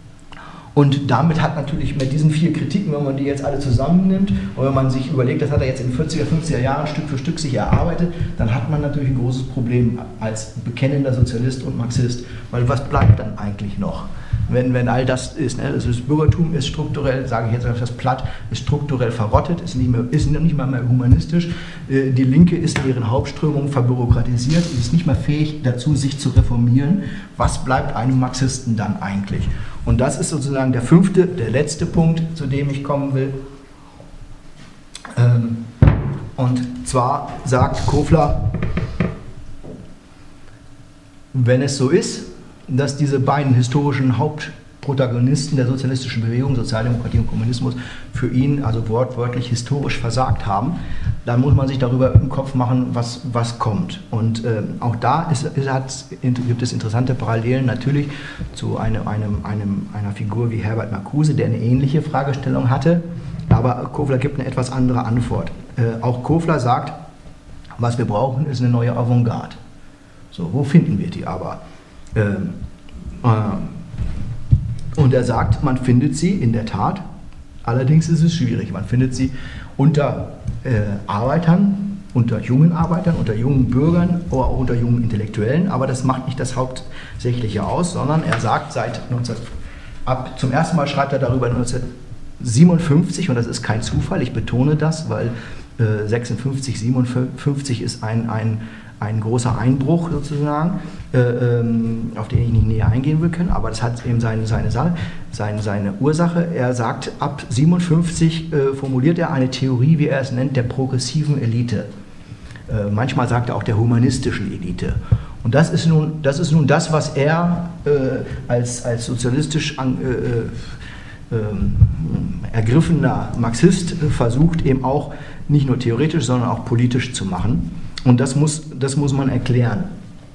Und damit hat natürlich mit diesen vier Kritiken, wenn man die jetzt alle zusammennimmt und wenn man sich überlegt, das hat er jetzt in den vierziger, fünfziger Jahren Stück für Stück sich erarbeitet, dann hat man natürlich ein großes Problem als bekennender Sozialist und Marxist. Weil was bleibt dann eigentlich noch? Wenn, wenn all das ist, ne? Das ist, Bürgertum ist strukturell, sage ich jetzt einfach das platt, ist strukturell verrottet, ist nicht, mehr, ist nicht mal mehr humanistisch. Die Linke ist in ihren Hauptströmungen verbürokratisiert, ist nicht mehr fähig dazu, sich zu reformieren. Was bleibt einem Marxisten dann eigentlich? Und das ist sozusagen der fünfte, der letzte Punkt, zu dem ich kommen will. Und zwar sagt Kofler, wenn es so ist, dass diese beiden historischen Hauptprotagonisten der sozialistischen Bewegung, Sozialdemokratie und Kommunismus, für ihn also wortwörtlich historisch versagt haben, dann muss man sich darüber im Kopf machen, was, was kommt. Und äh, auch da ist, ist, gibt es interessante Parallelen natürlich zu einem, einem, einem, einer Figur wie Herbert Marcuse, der eine ähnliche Fragestellung hatte, aber Kofler gibt eine etwas andere Antwort. Äh, auch Kofler sagt, was wir brauchen, ist eine neue Avantgarde. So, wo finden wir die aber? Ähm, äh, und er sagt, man findet sie in der Tat, allerdings ist es schwierig. Man findet sie unter äh, Arbeitern, unter jungen Arbeitern, unter jungen Bürgern oder auch unter jungen Intellektuellen, aber das macht nicht das Hauptsächliche aus, sondern er sagt, seit neunzehn, ab, zum ersten Mal schreibt er darüber neunzehnhundertsiebenundfünfzig, und das ist kein Zufall, ich betone das, weil äh, sechsundfünfzig, siebenundfünfzig ist ein, ein ein großer Einbruch sozusagen, äh, ähm, auf den ich nicht näher eingehen will können, aber das hat eben seine, seine, seine, seine Ursache. Er sagt, ab siebenundfünfzig äh, formuliert er eine Theorie, wie er es nennt, der progressiven Elite. Äh, manchmal sagt er auch der humanistischen Elite. Und das ist nun das, ist nun das was er äh, als, als sozialistisch an, äh, äh, ergriffener Marxist äh, versucht, eben auch nicht nur theoretisch, sondern auch politisch zu machen. Und das muss, das muss man erklären.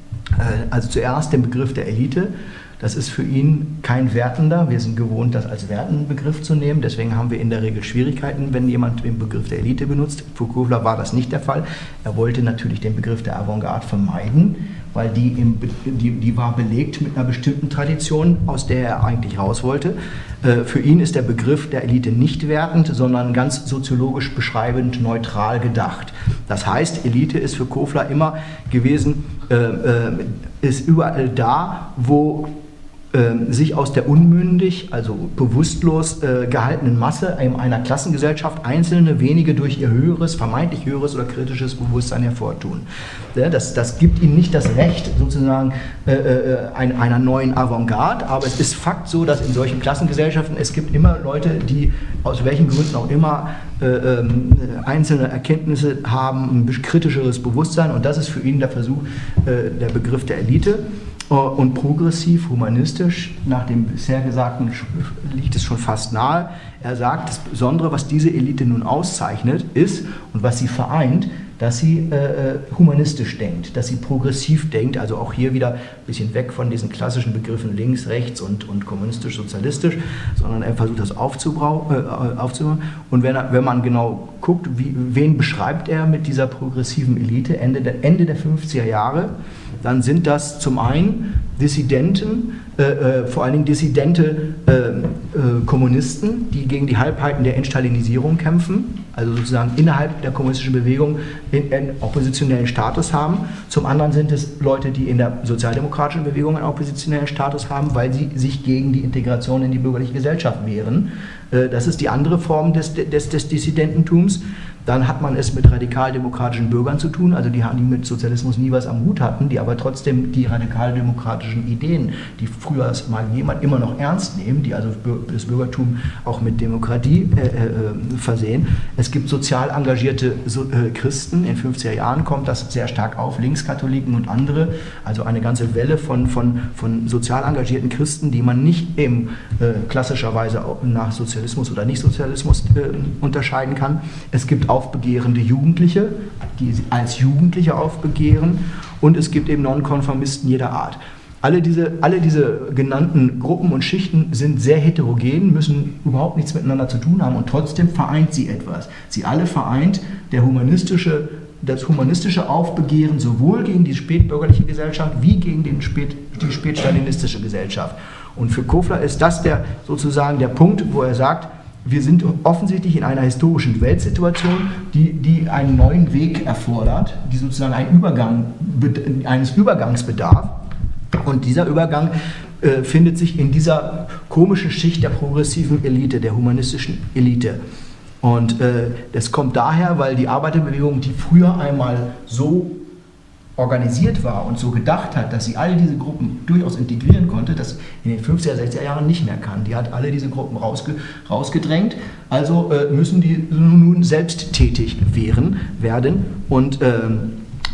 Also zuerst den Begriff der Elite. Das ist für ihn kein wertender. Wir sind gewohnt, das als wertenden Begriff zu nehmen. Deswegen haben wir in der Regel Schwierigkeiten, wenn jemand den Begriff der Elite benutzt. Für Kofler war das nicht der Fall. Er wollte natürlich den Begriff der Avantgarde vermeiden, weil die, im, die, die war belegt mit einer bestimmten Tradition, aus der er eigentlich raus wollte. Für ihn ist der Begriff der Elite nicht wertend, sondern ganz soziologisch beschreibend, neutral gedacht. Das heißt, Elite ist für Kofler immer gewesen, äh, äh, ist überall da, wo äh, sich aus der unmündig, also bewusstlos äh, gehaltenen Masse einer Klassengesellschaft einzelne wenige durch ihr höheres, vermeintlich höheres oder kritisches Bewusstsein hervortun. Ja, das, das gibt ihnen nicht das Recht, sozusagen äh, äh, ein, einer neuen Avantgarde, aber es ist Fakt so, dass in solchen Klassengesellschaften es gibt immer Leute, die aus welchen Gründen auch immer äh, äh, einzelne Erkenntnisse haben, ein kritischeres Bewusstsein, und das ist für ihn der Versuch, äh, der Begriff der Elite. Und progressiv, humanistisch, nach dem bisher Gesagten liegt es schon fast nahe. Er sagt, das Besondere, was diese Elite nun auszeichnet, ist und was sie vereint, dass sie äh, humanistisch denkt, dass sie progressiv denkt, also auch hier wieder ein bisschen weg von diesen klassischen Begriffen links, rechts und, und kommunistisch, sozialistisch, sondern er versucht das aufzubauen. Äh, aufzubauen. Und wenn, er, wenn man genau guckt, wie, wen beschreibt er mit dieser progressiven Elite Ende der, Ende der fünfziger Jahre, dann sind das zum einen Dissidenten, äh, äh, vor allen Dingen dissidente äh, äh, Kommunisten, die gegen die Halbheiten der Entstalinisierung kämpfen, also sozusagen innerhalb der kommunistischen Bewegung in, in oppositionellen Status haben. Zum anderen sind es Leute, die in der sozialdemokratischen Bewegung einen oppositionellen Status haben, weil sie sich gegen die Integration in die bürgerliche Gesellschaft wehren. Äh, das ist die andere Form des, des, des Dissidententums. Dann hat man es mit radikaldemokratischen Bürgern zu tun, also die, die mit Sozialismus nie was am Hut hatten, die aber trotzdem die radikaldemokratischen Ideen, die früher mal jemand immer noch ernst nehmen, die also das Bürgertum auch mit Demokratie äh, äh, versehen. Es gibt sozial engagierte so, äh, Christen, in fünfziger Jahren kommt das sehr stark auf, Linkskatholiken und andere, also eine ganze Welle von, von, von sozial engagierten Christen, die man nicht eben äh, klassischerweise auch nach Sozialismus oder Nicht-Sozialismus äh, unterscheiden kann. Es gibt auch aufbegehrende Jugendliche, die als Jugendliche aufbegehren, und es gibt eben Nonkonformisten jeder Art. Alle diese, alle diese genannten Gruppen und Schichten sind sehr heterogen, müssen überhaupt nichts miteinander zu tun haben, und trotzdem vereint sie etwas. Sie alle vereint der humanistische, das humanistische Aufbegehren sowohl gegen die spätbürgerliche Gesellschaft wie gegen den Spät, die spätstalinistische Gesellschaft. Und für Kofler ist das der, sozusagen der Punkt, wo er sagt, wir sind offensichtlich in einer historischen Weltsituation, die, die einen neuen Weg erfordert, die sozusagen einen Übergang, eines Übergangs bedarf. Und dieser Übergang äh, findet sich in dieser komischen Schicht der progressiven Elite, der humanistischen Elite. Und äh, das kommt daher, weil die Arbeiterbewegung, die früher einmal so organisiert war und so gedacht hat, dass sie all diese Gruppen durchaus integrieren konnte, das in den fünfziger, sechziger Jahren nicht mehr kann. Die hat alle diese Gruppen rausge rausgedrängt, also äh, müssen die nun selbst tätig werden, werden und ähm,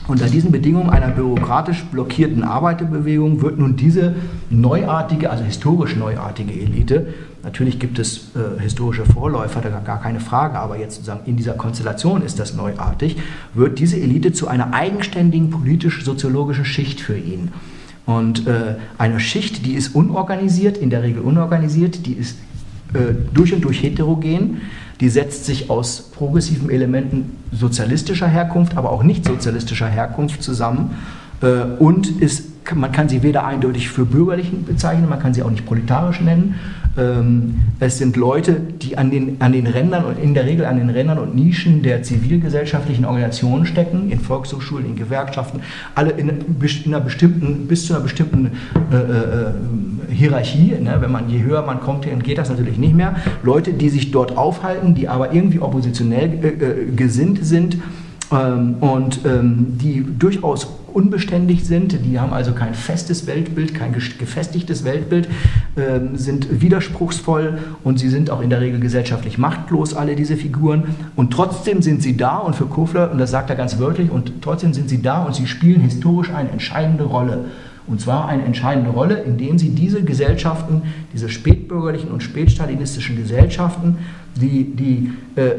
Unter diesen Bedingungen einer bürokratisch blockierten Arbeiterbewegung wird nun diese neuartige, also historisch neuartige Elite, natürlich gibt es äh, historische Vorläufer, da gar keine Frage, aber jetzt sozusagen in dieser Konstellation ist das neuartig, wird diese Elite zu einer eigenständigen politisch-soziologischen Schicht für ihn. Und äh, eine Schicht, die ist unorganisiert, in der Regel unorganisiert, die ist äh, durch und durch heterogen, die setzt sich aus progressiven Elementen sozialistischer Herkunft, aber auch nicht sozialistischer Herkunft zusammen äh, und ist, man kann sie weder eindeutig für bürgerlich bezeichnen, man kann sie auch nicht proletarisch nennen. Ähm, es sind Leute, die an den, an den Rändern und in der Regel an den Rändern und Nischen der zivilgesellschaftlichen Organisationen stecken, in Volkshochschulen, in Gewerkschaften, alle in, in einer bestimmten, bis zu einer bestimmten äh, äh, Hierarchie. Ne? Wenn man, je höher man kommt, dann geht das natürlich nicht mehr. Leute, die sich dort aufhalten, die aber irgendwie oppositionell äh, äh, gesinnt sind ähm, und ähm, die durchaus unbeständig sind, die haben also kein festes Weltbild, kein gefestigtes Weltbild, äh, sind widerspruchsvoll und sie sind auch in der Regel gesellschaftlich machtlos, alle diese Figuren. Und trotzdem sind sie da und für Kofler, und das sagt er ganz wörtlich, und trotzdem sind sie da und sie spielen historisch eine entscheidende Rolle. Und zwar eine entscheidende Rolle, indem sie diese Gesellschaften, diese spätbürgerlichen und spätstalinistischen Gesellschaften, die, die äh, äh,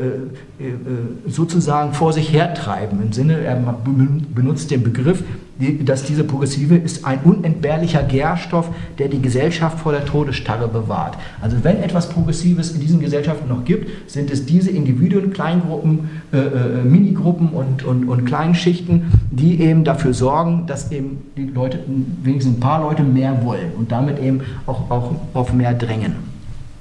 sozusagen vor sich hertreiben. Im Sinne, er benutzt den Begriff, die, dass diese Progressive ist ein unentbehrlicher Gärstoff, der die Gesellschaft vor der Todesstarre bewahrt. Also wenn etwas Progressives in diesen Gesellschaften noch gibt, sind es diese Individuen, Kleingruppen, äh, äh, Minigruppen und, und, und Kleinschichten, die eben dafür sorgen, dass eben die Leute, wenigstens ein paar Leute mehr wollen und damit eben auch, auch auf mehr drängen.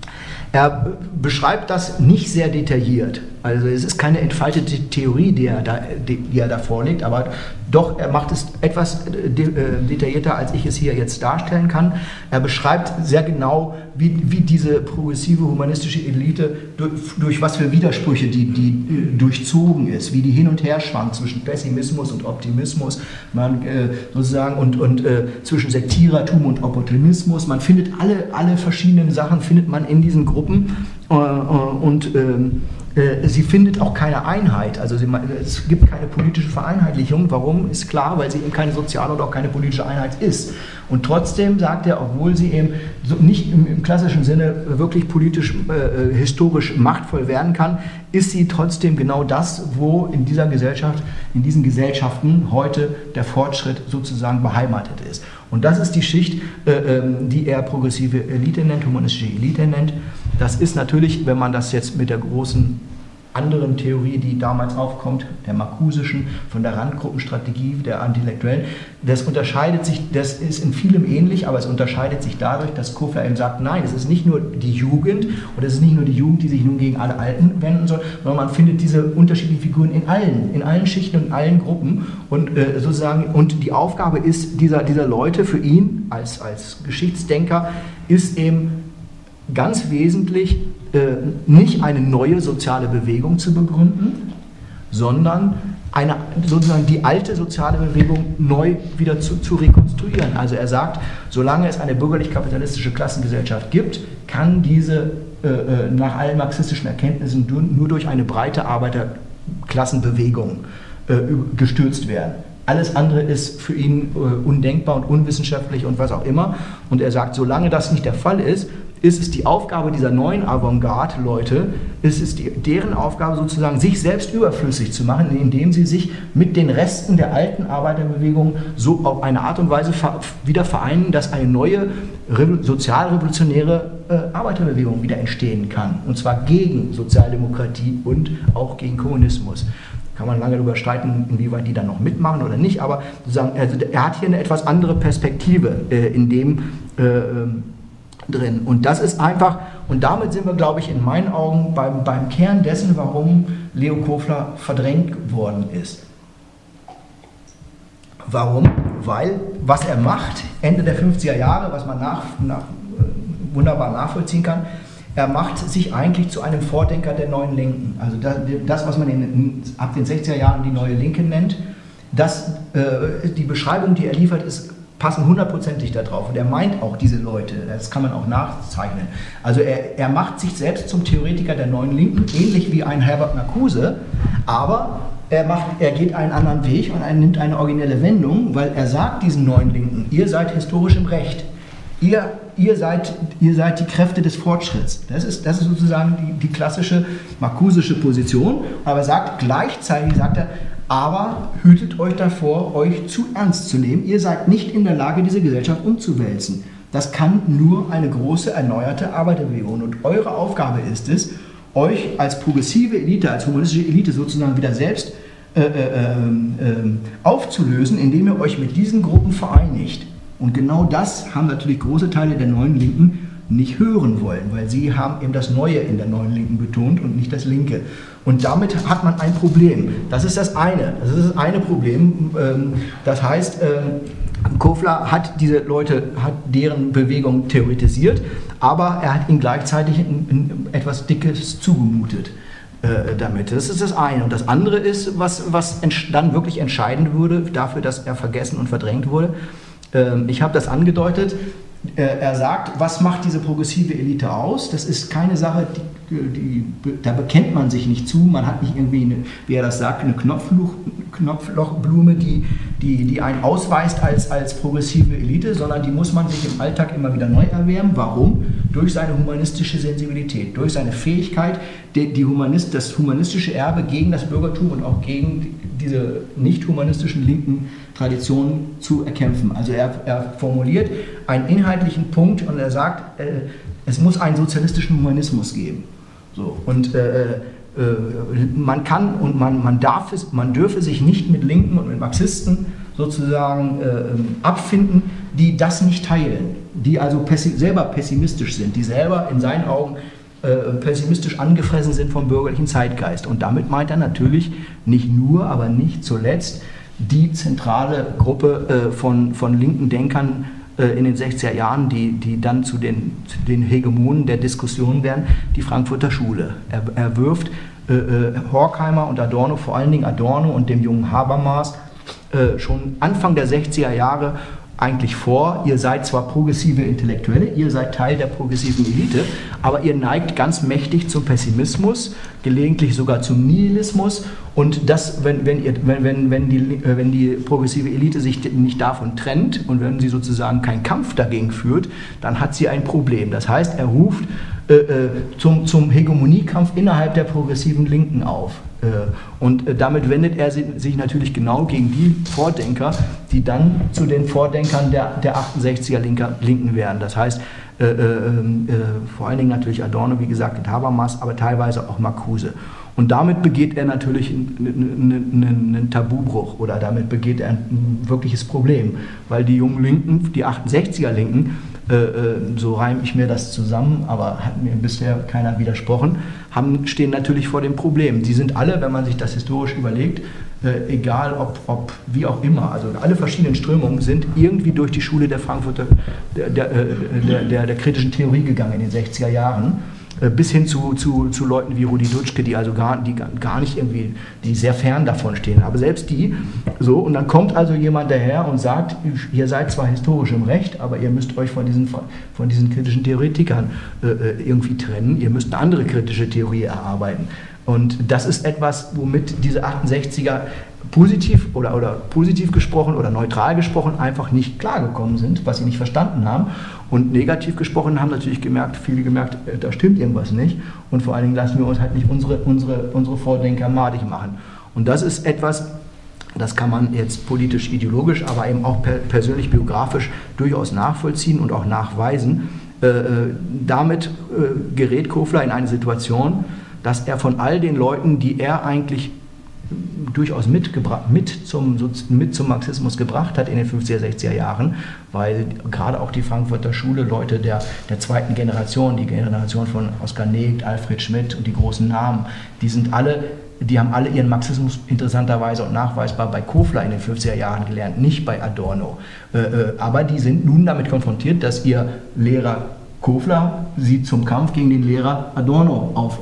Er beschreibt das nicht sehr detailliert, also es ist keine entfaltete Theorie, die er da, die, die er da vorlegt, aber doch, er macht es etwas de, äh, detaillierter, als ich es hier jetzt darstellen kann. Er beschreibt sehr genau, wie, wie diese progressive humanistische Elite, durch, durch was für Widersprüche die, die äh, durchzogen ist, wie die hin und her schwankt zwischen Pessimismus und Optimismus, man, äh, sozusagen, und, und äh, zwischen Sektierertum und Opportunismus. Man findet alle, alle verschiedenen Sachen, findet man in diesen Gruppen äh, äh, und äh, sie findet auch keine Einheit, also sie, es gibt keine politische Vereinheitlichung. Warum? Ist klar, weil sie eben keine soziale und auch keine politische Einheit ist. Und trotzdem sagt er, obwohl sie eben so nicht im, im klassischen Sinne wirklich politisch, äh, historisch machtvoll werden kann, ist sie trotzdem genau das, wo in dieser Gesellschaft, in diesen Gesellschaften heute der Fortschritt sozusagen beheimatet ist. Und das ist die Schicht, äh, die er progressive Elite nennt, humanistische Elite nennt. Das ist natürlich, wenn man das jetzt mit der großen anderen Theorie, die damals aufkommt, der marcusischen, von der Randgruppenstrategie, der Intellektuellen, das unterscheidet sich, das ist in vielem ähnlich, aber es unterscheidet sich dadurch, dass Kofler eben sagt, nein, es ist nicht nur die Jugend oder es ist nicht nur die Jugend, die sich nun gegen alle Alten wenden soll, sondern man findet diese unterschiedlichen Figuren in allen, in allen Schichten und in allen Gruppen und äh, sozusagen, und die Aufgabe ist dieser, dieser Leute für ihn als, als Geschichtsdenker ist eben ganz wesentlich, äh, nicht eine neue soziale Bewegung zu begründen, sondern eine, sozusagen die alte soziale Bewegung neu wieder zu, zu rekonstruieren. Also er sagt, solange es eine bürgerlich-kapitalistische Klassengesellschaft gibt, kann diese äh, nach allen marxistischen Erkenntnissen nur durch eine breite Arbeiterklassenbewegung äh, gestürzt werden. Alles andere ist für ihn äh, undenkbar und unwissenschaftlich und was auch immer. Und er sagt, solange das nicht der Fall ist, ist es die Aufgabe dieser neuen Avantgarde-Leute, ist es die, deren Aufgabe sozusagen, sich selbst überflüssig zu machen, indem sie sich mit den Resten der alten Arbeiterbewegung so auf eine Art und Weise ver, wieder vereinen, dass eine neue sozialrevolutionäre äh, Arbeiterbewegung wieder entstehen kann. Und zwar gegen Sozialdemokratie und auch gegen Kommunismus. Kann man lange darüber streiten, inwieweit die dann noch mitmachen oder nicht, aber sozusagen, also er hat hier eine etwas andere Perspektive äh, in dem äh, drin. Und das ist einfach, und damit sind wir, glaube ich, in meinen Augen beim, beim Kern dessen, warum Leo Kofler verdrängt worden ist. Warum? Weil, was er macht, Ende der fünfziger Jahre, was man nach, nach, wunderbar nachvollziehen kann, er macht sich eigentlich zu einem Vordenker der neuen Linken. Also das, was man in, ab den sechziger Jahren die neue Linke nennt, das, äh, die Beschreibung, die er liefert, ist passen hundertprozentig darauf. Und er meint auch diese Leute, das kann man auch nachzeichnen. Also er, er macht sich selbst zum Theoretiker der neuen Linken, ähnlich wie ein Herbert Marcuse, aber er, macht, er geht einen anderen Weg und er nimmt eine originelle Wendung, weil er sagt diesen neuen Linken, ihr seid historisch im Recht. Ihr, ihr, seid, ihr seid die Kräfte des Fortschritts. Das ist, das ist sozusagen die, die klassische markusische Position. Aber er sagt gleichzeitig, sagt er, aber hütet euch davor, euch zu ernst zu nehmen. Ihr seid nicht in der Lage, diese Gesellschaft umzuwälzen. Das kann nur eine große, erneuerte Arbeiterbewegung. Und eure Aufgabe ist es, euch als progressive Elite, als humanistische Elite sozusagen wieder selbst äh, äh, äh, aufzulösen, indem ihr euch mit diesen Gruppen vereinigt. Und genau das haben natürlich große Teile der neuen Linken nicht hören wollen, weil sie haben eben das Neue in der neuen Linken betont und nicht das Linke. Und damit hat man ein Problem. Das ist das eine. Das ist das eine Problem. Das heißt, Kofler hat diese Leute, hat deren Bewegung theoretisiert, aber er hat ihnen gleichzeitig etwas Dickes zugemutet damit. Das ist das eine. Und das andere ist, was, was dann wirklich entscheidend wurde dafür, dass er vergessen und verdrängt wurde. Ich habe das angedeutet. Er sagt, was macht diese progressive Elite aus? Das ist keine Sache, die, die, da bekennt man sich nicht zu. Man hat nicht irgendwie, eine, wie er das sagt, eine Knopfloch, Knopflochblume, die, die, die einen ausweist als, als progressive Elite, sondern die muss man sich im Alltag immer wieder neu erwärmen. Warum? Durch seine humanistische Sensibilität, durch seine Fähigkeit, die, die Humanist, das humanistische Erbe gegen das Bürgertum und auch gegen diese nicht humanistischen linken Traditionen zu erkämpfen. Also er, er formuliert einen inhaltlichen Punkt und er sagt, äh, es muss einen sozialistischen Humanismus geben. So, und äh, äh, man kann und man, man, darf es, man dürfe sich nicht mit Linken und mit Marxisten sozusagen äh, abfinden, die das nicht teilen, die also pessi- selber pessimistisch sind, die selber in seinen Augen pessimistisch angefressen sind vom bürgerlichen Zeitgeist. Und damit meint er natürlich nicht nur, aber nicht zuletzt die zentrale Gruppe äh, von, von linken Denkern äh, in den sechziger Jahren, die, die dann zu den, zu den Hegemonen der Diskussion werden, die Frankfurter Schule. Er, er wirft äh, äh, Horkheimer und Adorno, vor allen Dingen Adorno und dem jungen Habermas, äh, schon Anfang der sechziger Jahre eigentlich vor, ihr seid zwar progressive Intellektuelle, ihr seid Teil der progressiven Elite, aber ihr neigt ganz mächtig zum Pessimismus, gelegentlich sogar zum Nihilismus und das, wenn, wenn, ihr, wenn, wenn, wenn, die, wenn die progressive Elite sich nicht davon trennt und wenn sie sozusagen keinen Kampf dagegen führt, dann hat sie ein Problem. Das heißt, er ruft äh, zum, zum Hegemoniekampf innerhalb der progressiven Linken auf. Und damit wendet er sich natürlich genau gegen die Vordenker, die dann zu den Vordenkern der, der achtundsechziger Linken werden. Das heißt, äh, äh, äh, vor allen Dingen natürlich Adorno, wie gesagt, Habermas, aber teilweise auch Marcuse. Und damit begeht er natürlich einen, einen Tabubruch oder damit begeht er ein wirkliches Problem, weil die jungen Linken, die achtundsechziger Linken, äh, so reime ich mir das zusammen, aber hat mir bisher keiner widersprochen, haben, stehen natürlich vor dem Problem. Sie sind alle, wenn man sich das historisch überlegt, äh, egal ob, ob wie auch immer, also alle verschiedenen Strömungen sind irgendwie durch die Schule der Frankfurter, der, der, der, der, der kritischen Theorie gegangen in den sechziger Jahren. Bis hin zu, zu, zu Leuten wie Rudi Dutschke, die also gar, die gar nicht irgendwie, die sehr fern davon stehen. Aber selbst die, so, und dann kommt also jemand daher und sagt, ihr seid zwar historisch im Recht, aber ihr müsst euch von diesen, von diesen kritischen Theoretikern äh, irgendwie trennen, ihr müsst eine andere kritische Theorie erarbeiten. Und das ist etwas, womit diese achtundsechziger positiv oder, oder positiv gesprochen oder neutral gesprochen einfach nicht klargekommen sind, was sie nicht verstanden haben. Und negativ gesprochen haben natürlich gemerkt, viele gemerkt, da stimmt irgendwas nicht. Und vor allen Dingen lassen wir uns halt nicht unsere, unsere, unsere Vordenker madig machen. Und das ist etwas, das kann man jetzt politisch, ideologisch, aber eben auch per, persönlich, biografisch durchaus nachvollziehen und auch nachweisen. Äh, damit äh, gerät Kofler in eine Situation, dass er von all den Leuten, die er eigentlich durchaus mitgebracht, mit zum, mit zum Marxismus gebracht hat in den fünfziger, sechziger Jahren, weil gerade auch die Frankfurter Schule Leute der, der zweiten Generation, die Generation von Oskar Negt, Alfred Schmidt und die großen Namen, die sind alle, die haben alle ihren Marxismus interessanterweise und nachweisbar bei Kofler in den fünfziger Jahren gelernt, nicht bei Adorno. Äh, aber die sind nun damit konfrontiert, dass ihr Lehrer Kofler sie zum Kampf gegen den Lehrer Adorno aufruft.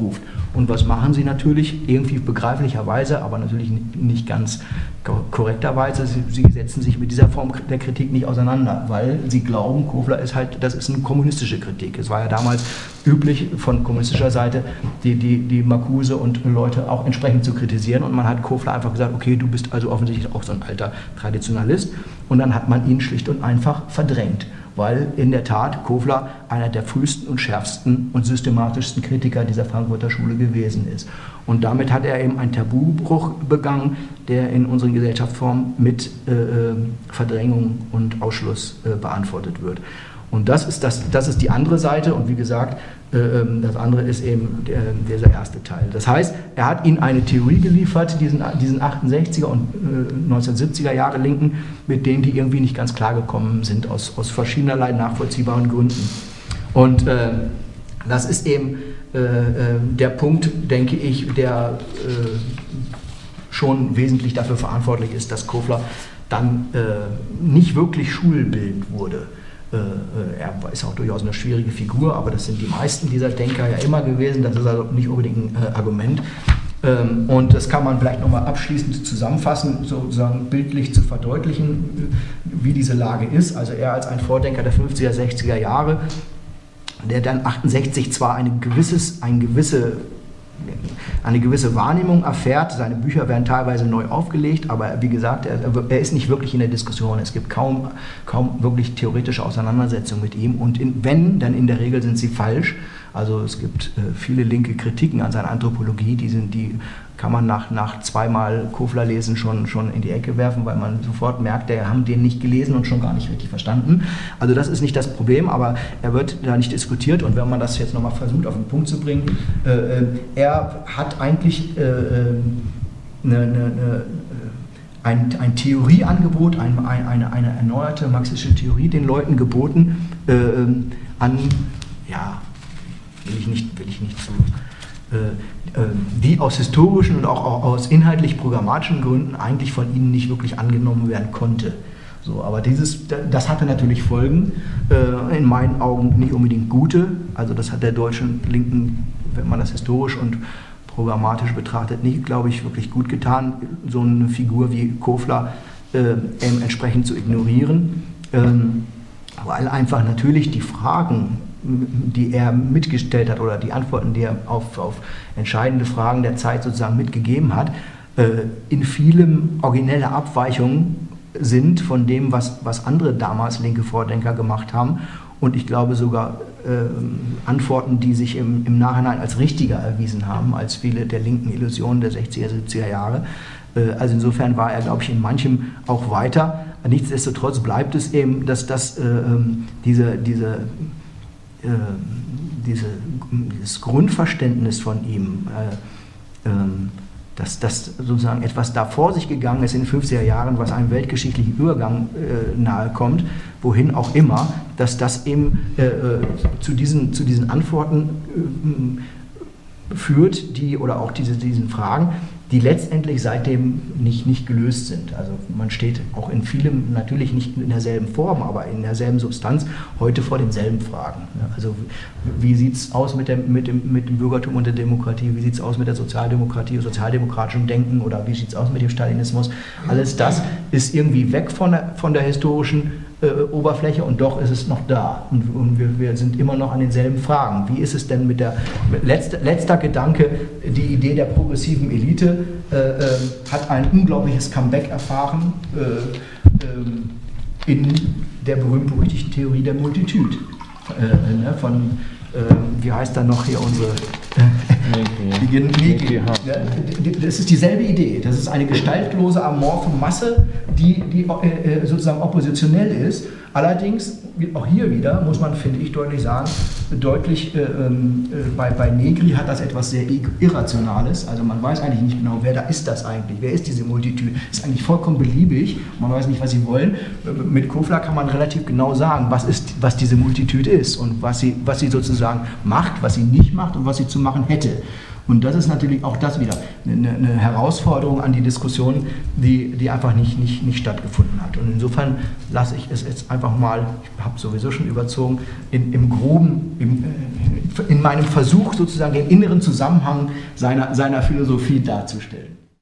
Und was machen sie natürlich? Irgendwie begreiflicherweise, aber natürlich nicht ganz korrekterweise. Sie, sie setzen sich mit dieser Form der Kritik nicht auseinander, weil sie glauben, Kofler ist halt, das ist eine kommunistische Kritik. Es war ja damals üblich, von kommunistischer Seite die, die, die Marcuse und Leute auch entsprechend zu kritisieren. Und man hat Kofler einfach gesagt, okay, du bist also offensichtlich auch so ein alter Traditionalist. Und dann hat man ihn schlicht und einfach verdrängt, weil in der Tat Kofler einer der frühesten und schärfsten und systematischsten Kritiker dieser Frankfurter Schule gewesen ist. Und damit hat er eben einen Tabubruch begangen, der in unseren Gesellschaftsformen mit äh, Verdrängung und Ausschluss äh, beantwortet wird. Und das ist, das, das ist die andere Seite und wie gesagt, äh, das andere ist eben der, dieser erste Teil. Das heißt, er hat ihnen eine Theorie geliefert, diesen, diesen achtundsechziger und äh, neunzehnhundertsiebziger Jahre Linken, mit denen die irgendwie nicht ganz klargekommen sind, aus, aus verschiedenerlei nachvollziehbaren Gründen. Und äh, das ist eben äh, der Punkt, denke ich, der äh, schon wesentlich dafür verantwortlich ist, dass Kofler dann äh, nicht wirklich schulbildend wurde. Er ist auch durchaus eine schwierige Figur, aber das sind die meisten dieser Denker ja immer gewesen. Das ist also nicht unbedingt ein Argument. Und das kann man vielleicht nochmal abschließend zusammenfassen, sozusagen bildlich zu verdeutlichen, wie diese Lage ist. Also er als ein Vordenker der fünfziger, sechziger Jahre, der dann achtundsechzig zwar eine, gewisses, ein gewisse, eine gewisse Wahrnehmung erfährt, seine Bücher werden teilweise neu aufgelegt, aber wie gesagt, er, er ist nicht wirklich in der Diskussion. Es gibt kaum, kaum wirklich theoretische Auseinandersetzungen mit ihm und in, wenn, dann in der Regel sind sie falsch. Also es gibt äh, viele linke Kritiken an seiner Anthropologie, die, sind, die kann man nach, nach zweimal Kofler lesen schon, schon in die Ecke werfen, weil man sofort merkt, der haben den nicht gelesen und schon gar nicht richtig verstanden. Also das ist nicht das Problem, aber er wird da nicht diskutiert und wenn man das jetzt nochmal versucht auf den Punkt zu bringen, äh, er hat eigentlich äh, eine, eine, eine Ein, ein Theorieangebot, ein, ein, eine, eine erneuerte marxistische Theorie den Leuten geboten, äh, an, ja, will ich nicht, will ich nicht zu, äh, äh, die aus historischen und auch, auch aus inhaltlich programmatischen Gründen eigentlich von ihnen nicht wirklich angenommen werden konnte. So, aber dieses, das hatte natürlich Folgen, äh, in meinen Augen nicht unbedingt gute, also das hat der deutschen Linken, wenn man das historisch und programmatisch betrachtet, nicht, glaube ich, wirklich gut getan, so eine Figur wie Kofler äh, entsprechend zu ignorieren, ähm, weil einfach natürlich die Fragen, die er mitgestellt hat oder die Antworten, die er auf, auf entscheidende Fragen der Zeit sozusagen mitgegeben hat, äh, in vielem originelle Abweichungen sind von dem, was, was andere damals linke Vordenker gemacht haben. Und ich glaube sogar äh, Antworten, die sich im, im Nachhinein als richtiger erwiesen haben, als viele der linken Illusionen der sechziger, siebziger Jahre. Äh, also insofern war er, glaube ich, in manchem auch weiter. Nichtsdestotrotz bleibt es eben, dass das, äh, diese, diese, äh, diese, dieses Grundverständnis von ihm, äh, äh, dass das sozusagen etwas da vor sich gegangen ist in den fünfziger Jahren, was einem weltgeschichtlichen Übergang äh, nahe kommt, wohin auch immer, dass das eben äh, zu, diesen, zu diesen Antworten äh, führt, die, oder auch diese, diesen Fragen, die letztendlich seitdem nicht, nicht gelöst sind. Also man steht auch in vielem, natürlich nicht in derselben Form, aber in derselben Substanz heute vor denselben Fragen. Also wie sieht es aus mit dem, mit, dem, mit dem Bürgertum und der Demokratie, wie sieht es aus mit der Sozialdemokratie, sozialdemokratischem Denken oder wie sieht es aus mit dem Stalinismus? Alles das ist irgendwie weg von der, von der historischen äh, Oberfläche und doch ist es noch da. Und, und wir, wir sind immer noch an denselben Fragen. Wie ist es denn mit der, mit letzter, letzter Gedanke, die Idee der progressiven Elite äh, äh, hat ein unglaubliches Comeback erfahren äh, äh, in der berühmt-berüchtigten Theorie der Multitude. Äh, ne, von, äh, wie heißt da noch hier unsere... Äh, Niki. Ja, das ist dieselbe Idee. Das ist eine gestaltlose, amorphe Masse, die, die äh, sozusagen oppositionell ist. Allerdings, auch hier wieder, muss man, finde ich, deutlich sagen, deutlich, äh, äh, bei, bei Negri hat das etwas sehr Irrationales. Also man weiß eigentlich nicht genau, wer da ist das eigentlich, wer ist diese Multitude. Ist eigentlich vollkommen beliebig, man weiß nicht, was sie wollen. Mit Kofler kann man relativ genau sagen, was, ist, was diese Multitude ist und was sie, was sie sozusagen macht, was sie nicht macht und was sie zu machen hätte. Und das ist natürlich auch das wieder eine, eine Herausforderung an die Diskussion, die, die einfach nicht, nicht, nicht stattgefunden hat. Und insofern lasse ich es jetzt einfach mal, ich habe sowieso schon überzogen, in, im Groben, im, in meinem Versuch sozusagen den inneren Zusammenhang seiner, seiner Philosophie darzustellen.